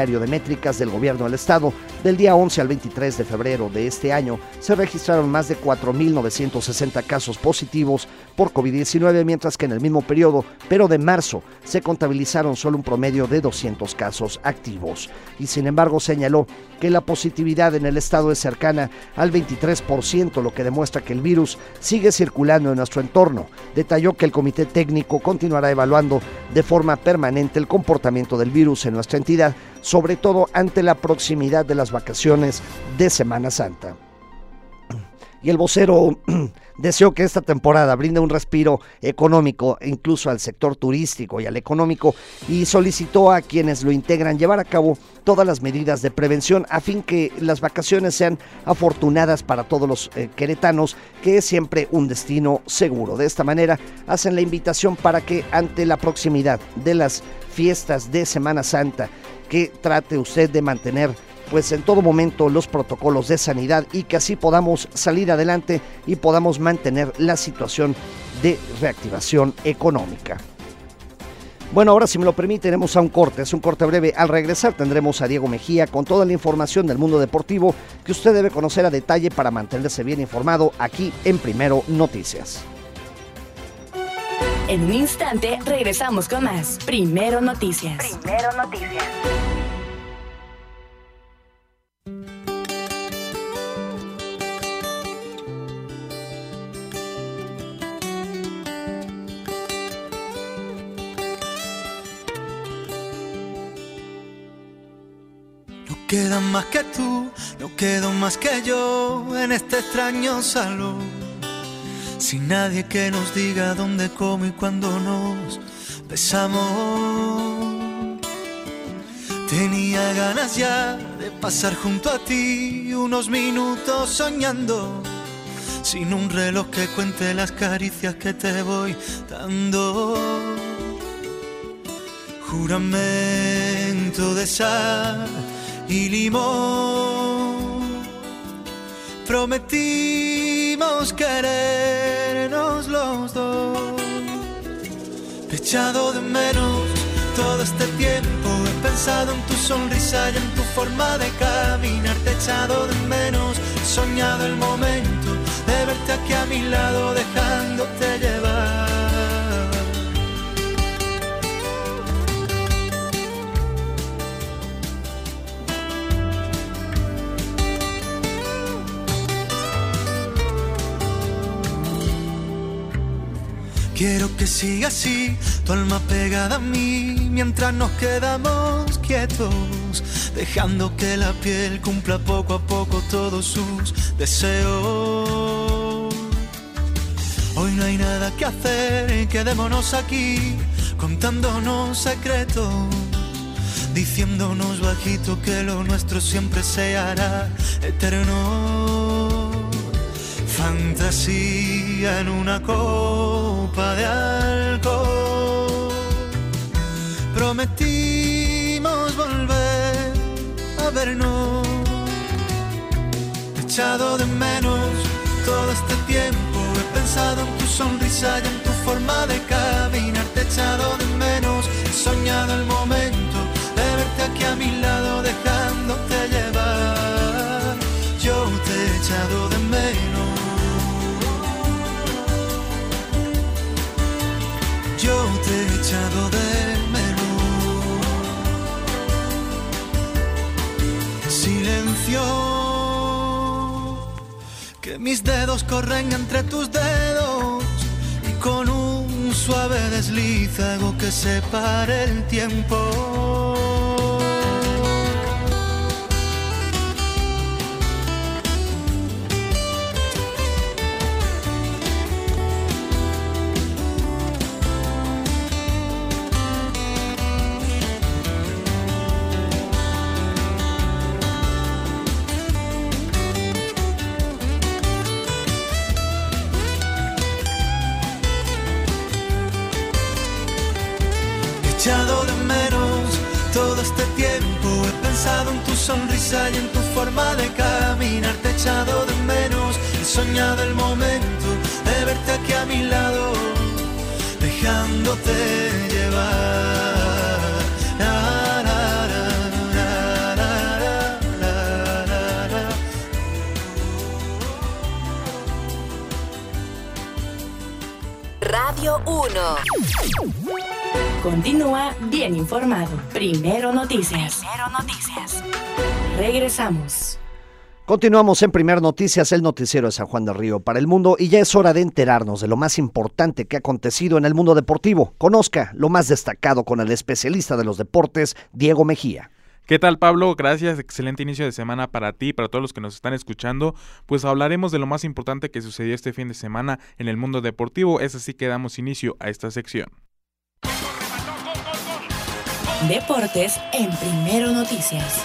diario de métricas del gobierno del estado, del día once al veintitrés de febrero de este año, se registraron más de cuatro mil novecientos sesenta casos positivos por COVID diecinueve, mientras que en el mismo periodo, pero de marzo, se contabilizaron solo un promedio de doscientos casos activos. Y sin embargo señaló que la positividad en el estado es cercana al veintitrés por ciento, lo que demuestra que el virus sigue circulando en nuestro entorno. Detalló que el comité técnico continuará evaluando de forma permanente el comportamiento del virus en nuestra entidad, sobre todo ante la proximidad de las vacaciones de Semana Santa. Y el vocero deseó que esta temporada brinde un respiro económico incluso al sector turístico y al económico, y solicitó a quienes lo integran llevar a cabo todas las medidas de prevención a fin que las vacaciones sean afortunadas para todos los eh, queretanos, que es siempre un destino seguro. De esta manera hacen la invitación para que ante la proximidad de las fiestas de Semana Santa, que trate usted de mantener pues en todo momento los protocolos de sanidad y que así podamos salir adelante y podamos mantener la situación de reactivación económica. Bueno, ahora si me lo permite, tenemos a un corte, es un corte breve. Al regresar tendremos a Diego Mejía con toda la información del mundo deportivo que usted debe conocer a detalle para mantenerse bien informado aquí en Primero Noticias. En un instante regresamos con más Primero Noticias. Primero Noticias. No queda más que tú, no quedo más que yo en este extraño salón. Sin nadie que nos diga dónde, cómo y cuándo nos besamos. Tenía ganas ya de pasar junto a ti unos minutos soñando, sin un reloj que cuente las caricias que te voy dando. Juramento de sal y limón, prometimos querernos los dos. Te he echado de menos todo este tiempo, he pensado en tu sonrisa y en tu forma de caminar. Te he echado de menos, he soñado el momento de verte aquí a mi lado, dejándote llevar. Quiero que siga así, tu alma pegada a mí, mientras nos quedamos quietos, dejando que la piel cumpla poco a poco todos sus deseos. Hoy no hay nada que hacer, quedémonos aquí, contándonos secretos, diciéndonos bajito que lo nuestro siempre se hará eterno. Fantasía en una copa de alcohol, prometimos volver a vernos. Te he echado de menos todo este tiempo, he pensado en tu sonrisa y en tu forma de caminar. Te he echado de menos, he soñado el momento de verte aquí a mi lado, dejándote llevar. Yo te he echado de menos, yo te he echado de menos. Silencio, que mis dedos corren entre tus dedos y con un suave desliz hago que se pare el tiempo. He echado de menos todo este tiempo, he pensado en tu sonrisa y en tu forma de caminar. Te he echado de menos, he soñado el momento de verte aquí a mi lado, dejándote llevar. Na, na, na, na. uno. Continúa bien informado. Primero Noticias. Primero Noticias. Regresamos. Continuamos en Primer Noticias, el noticiero de San Juan del Río para el mundo, y ya es hora de enterarnos de lo más importante que ha acontecido en el mundo deportivo. Conozca lo más destacado con el especialista de los deportes, Diego Mejía. ¿Qué tal, Pablo? Gracias, excelente inicio de semana para ti y para todos los que nos están escuchando. Pues hablaremos de lo más importante que sucedió este fin de semana en el mundo deportivo. Es así que damos inicio a esta sección. Deportes en Primero Noticias.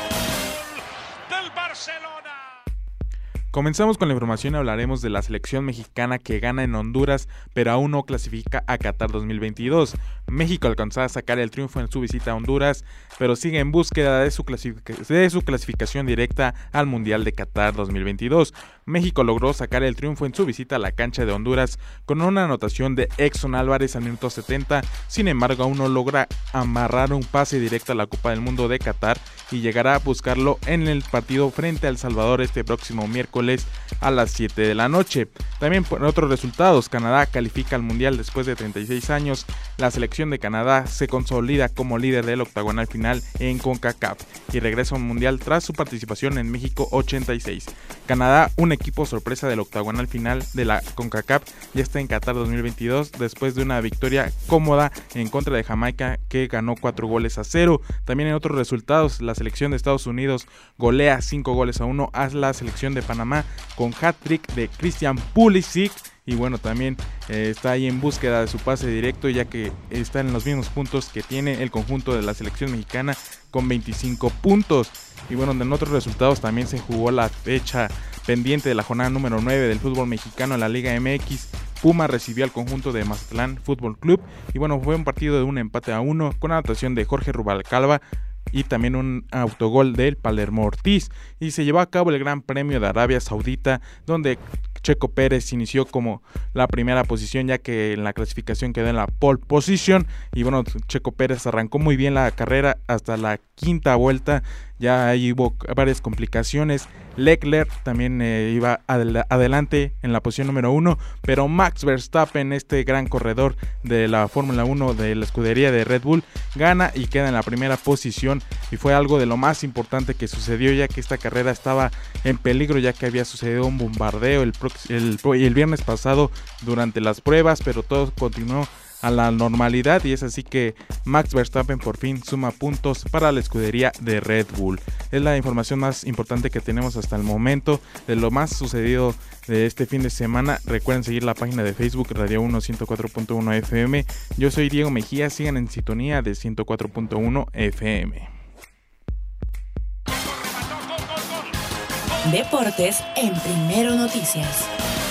Comenzamos con la información y hablaremos de la selección mexicana que gana en Honduras, pero aún no clasifica a Qatar dos mil veintidós. México alcanzó a sacar el triunfo en su visita a Honduras, pero sigue en búsqueda de su, clasific- de su clasificación directa al Mundial de Qatar dos mil veintidós. México logró sacar el triunfo en su visita a la cancha de Honduras con una anotación de Exxon Álvarez al minuto setenta, sin embargo aún no logra amarrar un pase directo a la Copa del Mundo de Qatar y llegará a buscarlo en el partido frente a El Salvador este próximo miércoles a las siete de la noche. También por otros resultados, Canadá califica al Mundial después de treinta y seis años. La selección de Canadá se consolida como líder del octagonal final en CONCACAF y regresa a un Mundial tras su participación en México ochenta y seis. Canadá, un equipo sorpresa del octagonal final de la CONCACAF, ya está en Qatar dos mil veintidós después de una victoria cómoda en contra de Jamaica, que ganó cuatro goles a cero. También en otros resultados, la selección de Estados Unidos golea cinco goles a uno a la selección de Panamá con hat-trick de Christian Pulisic. Y bueno, también eh, está ahí en búsqueda de su pase directo, ya que está en los mismos puntos que tiene el conjunto de la selección mexicana con veinticinco puntos. Y bueno, en otros resultados también se jugó la fecha pendiente de la jornada número nueve del fútbol mexicano en la Liga M X. Puma recibió al conjunto de Mazatlán Fútbol Club y bueno, fue un partido de un empate a uno con anotación de Jorge Rubalcaba y también un autogol del Palermo Ortiz, y se llevó a cabo el Gran Premio de Arabia Saudita, donde Checo Pérez inició como la primera posición, ya que en la clasificación quedó en la pole position. Y bueno, Checo Pérez arrancó muy bien la carrera hasta la quinta vuelta. Ya ahí hubo varias complicaciones. Leclerc también eh, iba adel- adelante en la posición número uno, pero Max Verstappen, este gran corredor de la Fórmula uno de la escudería de Red Bull, gana y queda en la primera posición, y fue algo de lo más importante que sucedió, ya que esta carrera estaba en peligro, ya que había sucedido un bombardeo el, pro- el, el viernes pasado durante las pruebas, pero todo continuó a la normalidad, y es así que Max Verstappen por fin suma puntos para la escudería de Red Bull. Es la información más importante que tenemos hasta el momento de lo más sucedido de este fin de semana. Recuerden seguir la página de Facebook Radio uno ciento cuatro punto uno F M. Yo soy Diego Mejía, sigan en sintonía de ciento cuatro punto uno F M. Deportes en Primero Noticias.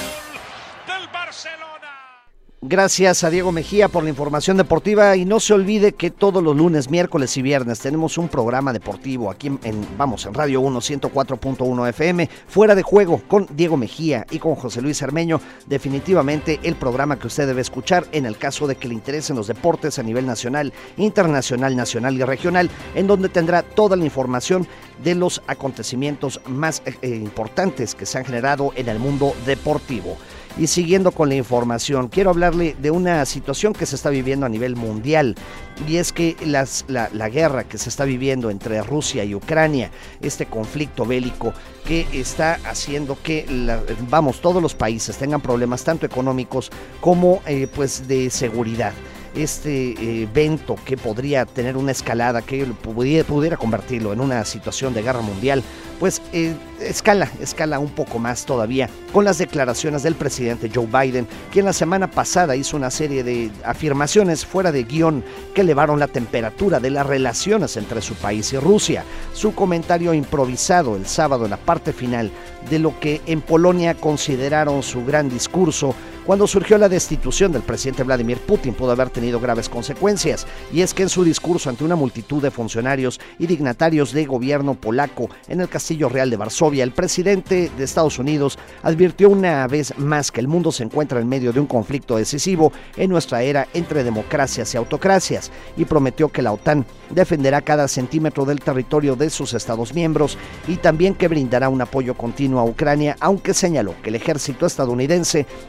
Gracias a Diego Mejía por la información deportiva, y no se olvide que todos los lunes, miércoles y viernes tenemos un programa deportivo aquí en, en vamos en Radio uno ciento cuatro punto uno F M, Fuera de Juego, con Diego Mejía y con José Luis Cermeño. Definitivamente el programa que usted debe escuchar en el caso de que le interesen los deportes a nivel nacional, internacional, nacional y regional, en donde tendrá toda la información de los acontecimientos más eh, importantes que se han generado en el mundo deportivo. Y siguiendo con la información, quiero hablarle de una situación que se está viviendo a nivel mundial, y es que las, la, la guerra que se está viviendo entre Rusia y Ucrania, este conflicto bélico que está haciendo que la, vamos, todos los países tengan problemas tanto económicos como eh, pues de seguridad. Este eh, evento que podría tener una escalada, que pudiera, pudiera convertirlo en una situación de guerra mundial, pues eh, escala, escala un poco más todavía con las declaraciones del presidente Joe Biden, quien la semana pasada hizo una serie de afirmaciones fuera de guión que elevaron la temperatura de las relaciones entre su país y Rusia. Su comentario improvisado el sábado en la parte final de lo que en Polonia consideraron su gran discurso cuando surgió la destitución del presidente Vladimir Putin pudo haber tenido graves consecuencias, y es que en su discurso ante una multitud de funcionarios y dignatarios de gobierno polaco en el Castillo Real de Varsovia, el presidente de Estados Unidos advirtió una vez más que el mundo se encuentra en medio de un conflicto decisivo en nuestra era entre democracias y autocracias, y prometió que la OTAN defenderá cada centímetro del territorio de sus estados miembros y también que brindará un apoyo continuo a Ucrania, aunque señaló que el ejército estadounidense no se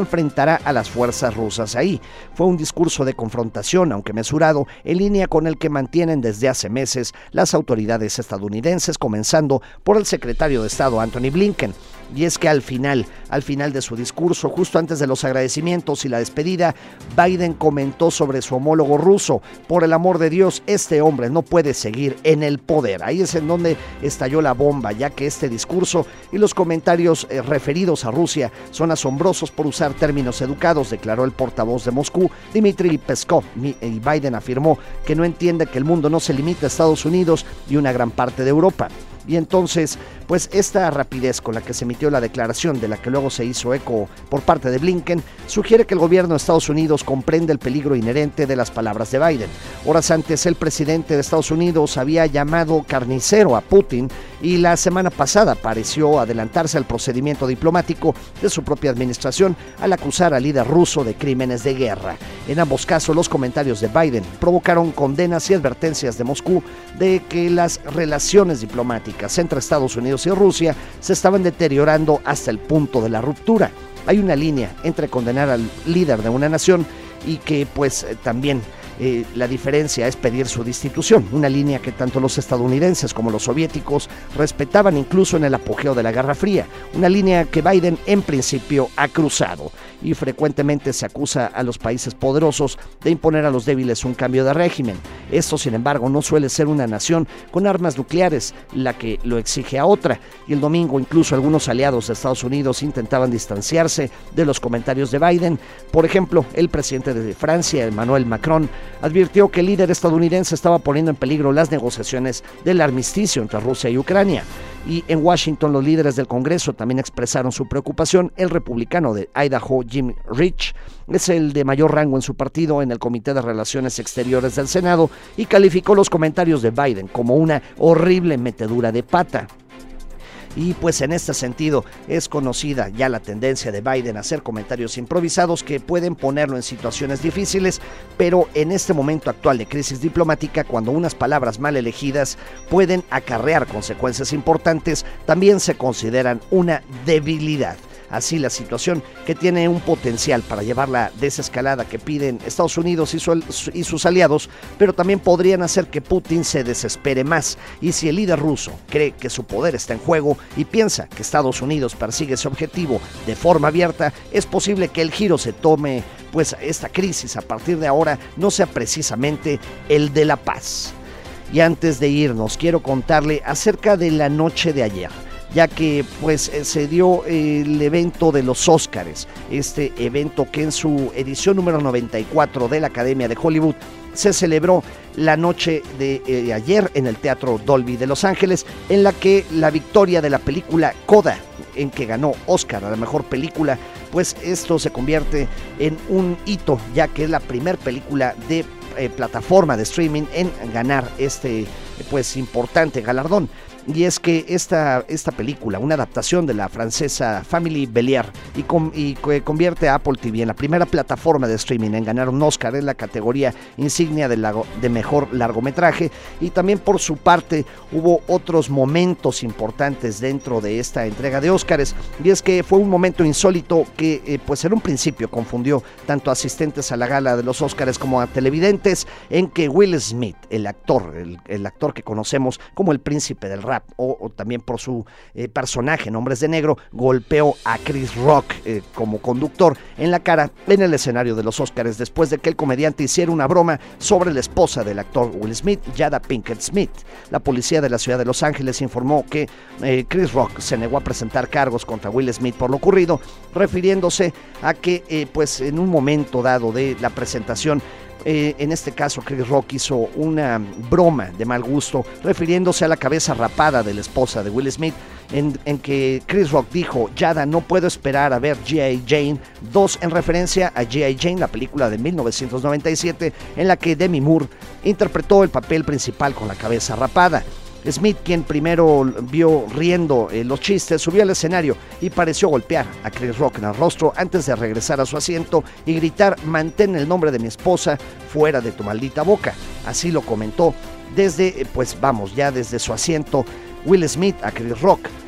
enfrentará a las fuerzas rusas ahí. Fue un discurso de confrontación, aunque mesurado, en línea con el que mantienen desde hace meses las autoridades estadounidenses, comenzando por el secretario de Estado Antony Blinken. Y es que al final, al final de su discurso, justo antes de los agradecimientos y la despedida, Biden comentó sobre su homólogo ruso: por el amor de Dios, este hombre no puede seguir en el poder. Ahí es en donde estalló la bomba, ya que este discurso y los comentarios eh, referidos a Rusia son asombrosos por usar términos educados, declaró el portavoz de Moscú, Dmitry Peskov. Y Biden afirmó que no entiende que el mundo no se limita a Estados Unidos y una gran parte de Europa. Y entonces, pues esta rapidez con la que se emitió la declaración, de la que luego se hizo eco por parte de Blinken, sugiere que el gobierno de Estados Unidos comprende el peligro inherente de las palabras de Biden. Horas antes, el presidente de Estados Unidos había llamado carnicero a Putin y la semana pasada pareció adelantarse al procedimiento diplomático de su propia administración al acusar al líder ruso de crímenes de guerra. En ambos casos, los comentarios de Biden provocaron condenas y advertencias de Moscú de que las relaciones diplomáticas entre Estados Unidos y Rusia se estaban deteriorando hasta el punto de la ruptura. Hay una línea entre condenar al líder de una nación y que pues también eh, la diferencia es pedir su destitución, una línea que tanto los estadounidenses como los soviéticos respetaban incluso en el apogeo de la Guerra Fría, una línea que Biden en principio ha cruzado, y frecuentemente se acusa a los países poderosos de imponer a los débiles un cambio de régimen. Esto, sin embargo, no suele ser una nación con armas nucleares la que lo exige a otra, y el domingo incluso algunos aliados de Estados Unidos intentaban distanciarse de los comentarios de Biden. Por ejemplo, el presidente de Francia, Emmanuel Macron, advirtió que el líder estadounidense estaba poniendo en peligro las negociaciones del armisticio entre Rusia y Ucrania. Y en Washington, los líderes del Congreso también expresaron su preocupación. El republicano de Idaho, Jim Rich, es el de mayor rango en su partido en el Comité de Relaciones Exteriores del Senado, y calificó los comentarios de Biden como una horrible metedura de pata. Y pues en este sentido es conocida ya la tendencia de Biden a hacer comentarios improvisados que pueden ponerlo en situaciones difíciles, pero en este momento actual de crisis diplomática, cuando unas palabras mal elegidas pueden acarrear consecuencias importantes, también se consideran una debilidad. Así la situación, que tiene un potencial para llevar la desescalada que piden Estados Unidos y, su, y sus aliados, pero también podrían hacer que Putin se desespere más. Y si el líder ruso cree que su poder está en juego y piensa que Estados Unidos persigue ese objetivo de forma abierta, es posible que el giro se tome, pues esta crisis a partir de ahora no sea precisamente el de la paz. Y antes de irnos, quiero contarle acerca de la noche de ayer, ya que pues se dio el evento de los Óscares, este evento que en su edición número noventa y cuatro de la Academia de Hollywood se celebró la noche de eh, ayer en el Teatro Dolby de Los Ángeles, en la que la victoria de la película Coda, en que ganó Oscar a la mejor película, pues esto se convierte en un hito, ya que es la primer película de eh, plataforma de streaming en ganar este pues importante galardón. Y es que esta, esta película, una adaptación de la francesa Family Bélier, y, com, y convierte a Apple T V en la primera plataforma de streaming en ganar un Oscar en la categoría insignia de, lago, de mejor largometraje. Y también por su parte hubo otros momentos importantes dentro de esta entrega de Óscares, y es que fue un momento insólito que eh, pues en un principio confundió tanto asistentes a la gala de los Óscares como a televidentes, en que Will Smith, el actor, el, el actor que conocemos como el príncipe del rap, O, o también por su eh, personaje en Hombres de Negro, golpeó a Chris Rock eh, como conductor en la cara en el escenario de los Óscares, después de que el comediante hiciera una broma sobre la esposa del actor Will Smith, Jada Pinkett Smith. La policía de la ciudad de Los Ángeles informó que eh, Chris Rock se negó a presentar cargos contra Will Smith por lo ocurrido, refiriéndose a que eh, pues en un momento dado de la presentación, Eh, en este caso Chris Rock hizo una broma de mal gusto refiriéndose a la cabeza rapada de la esposa de Will Smith, en, en que Chris Rock dijo: Jada, no puedo esperar a ver G I Jane dos, en referencia a G I Jane, la película de mil novecientos noventa y siete en la que Demi Moore interpretó el papel principal con la cabeza rapada. Smith, quien primero vio riendo eh, los chistes, subió al escenario y pareció golpear a Chris Rock en el rostro antes de regresar a su asiento y gritar: mantén el nombre de mi esposa fuera de tu maldita boca. Así lo comentó desde, eh, pues vamos, ya desde su asiento Will Smith a Chris Rock.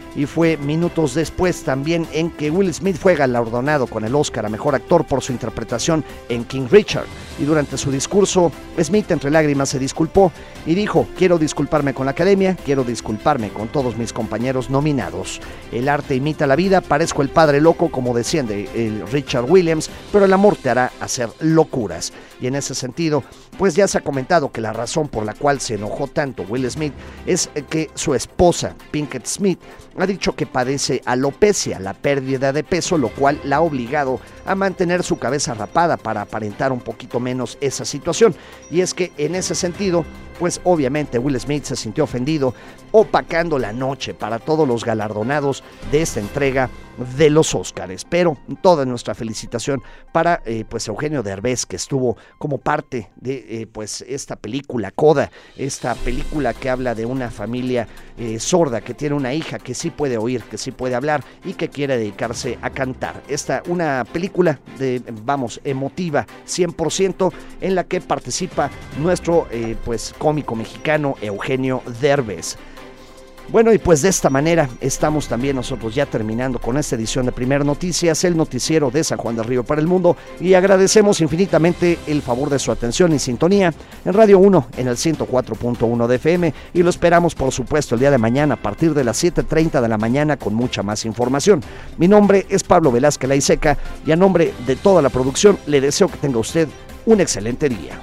y fue minutos después también en que Will Smith fue galardonado con el Oscar a Mejor Actor por su interpretación en King Richard. Y durante su discurso, Smith entre lágrimas se disculpó y dijo: quiero disculparme con la Academia, quiero disculparme con todos mis compañeros nominados. El arte imita la vida, parezco el padre loco, como decían de el Richard Williams, pero el amor te hará hacer locuras. Y en ese sentido, pues ya se ha comentado que la razón por la cual se enojó tanto Will Smith es que su esposa, Pinkett Smith, ha dicho que padece alopecia, la pérdida de peso, lo cual la ha obligado a mantener su cabeza rapada para aparentar un poquito menos esa situación. Y es que en ese sentido, pues obviamente Will Smith se sintió ofendido, opacando la noche para todos los galardonados de esta entrega de los Óscares. Pero toda nuestra felicitación para eh, pues Eugenio Derbez, que estuvo como parte de eh, pues esta película Coda, esta película que habla de una familia eh, sorda que tiene una hija que sí puede oír, que sí puede hablar y que quiere dedicarse a cantar. Esta una película de vamos emotiva cien por ciento en la que participa nuestro eh, pues cómico mexicano Eugenio Derbez. Bueno, y pues de esta manera estamos también nosotros ya terminando con esta edición de Primer Noticias, el noticiero de San Juan del Río para el mundo, y agradecemos infinitamente el favor de su atención y sintonía en Radio uno en el ciento cuatro punto uno de F M, y lo esperamos por supuesto el día de mañana a partir de las siete treinta de la mañana con mucha más información. Mi nombre es Pablo Velázquez Laiseca y a nombre de toda la producción le deseo que tenga usted un excelente día.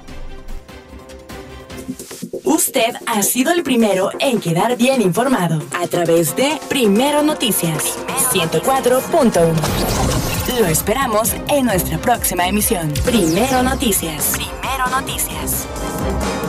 Usted ha sido el primero en quedar bien informado a través de Primero Noticias ciento cuatro punto uno. Lo esperamos en nuestra próxima emisión. Primero Noticias. Primero Noticias.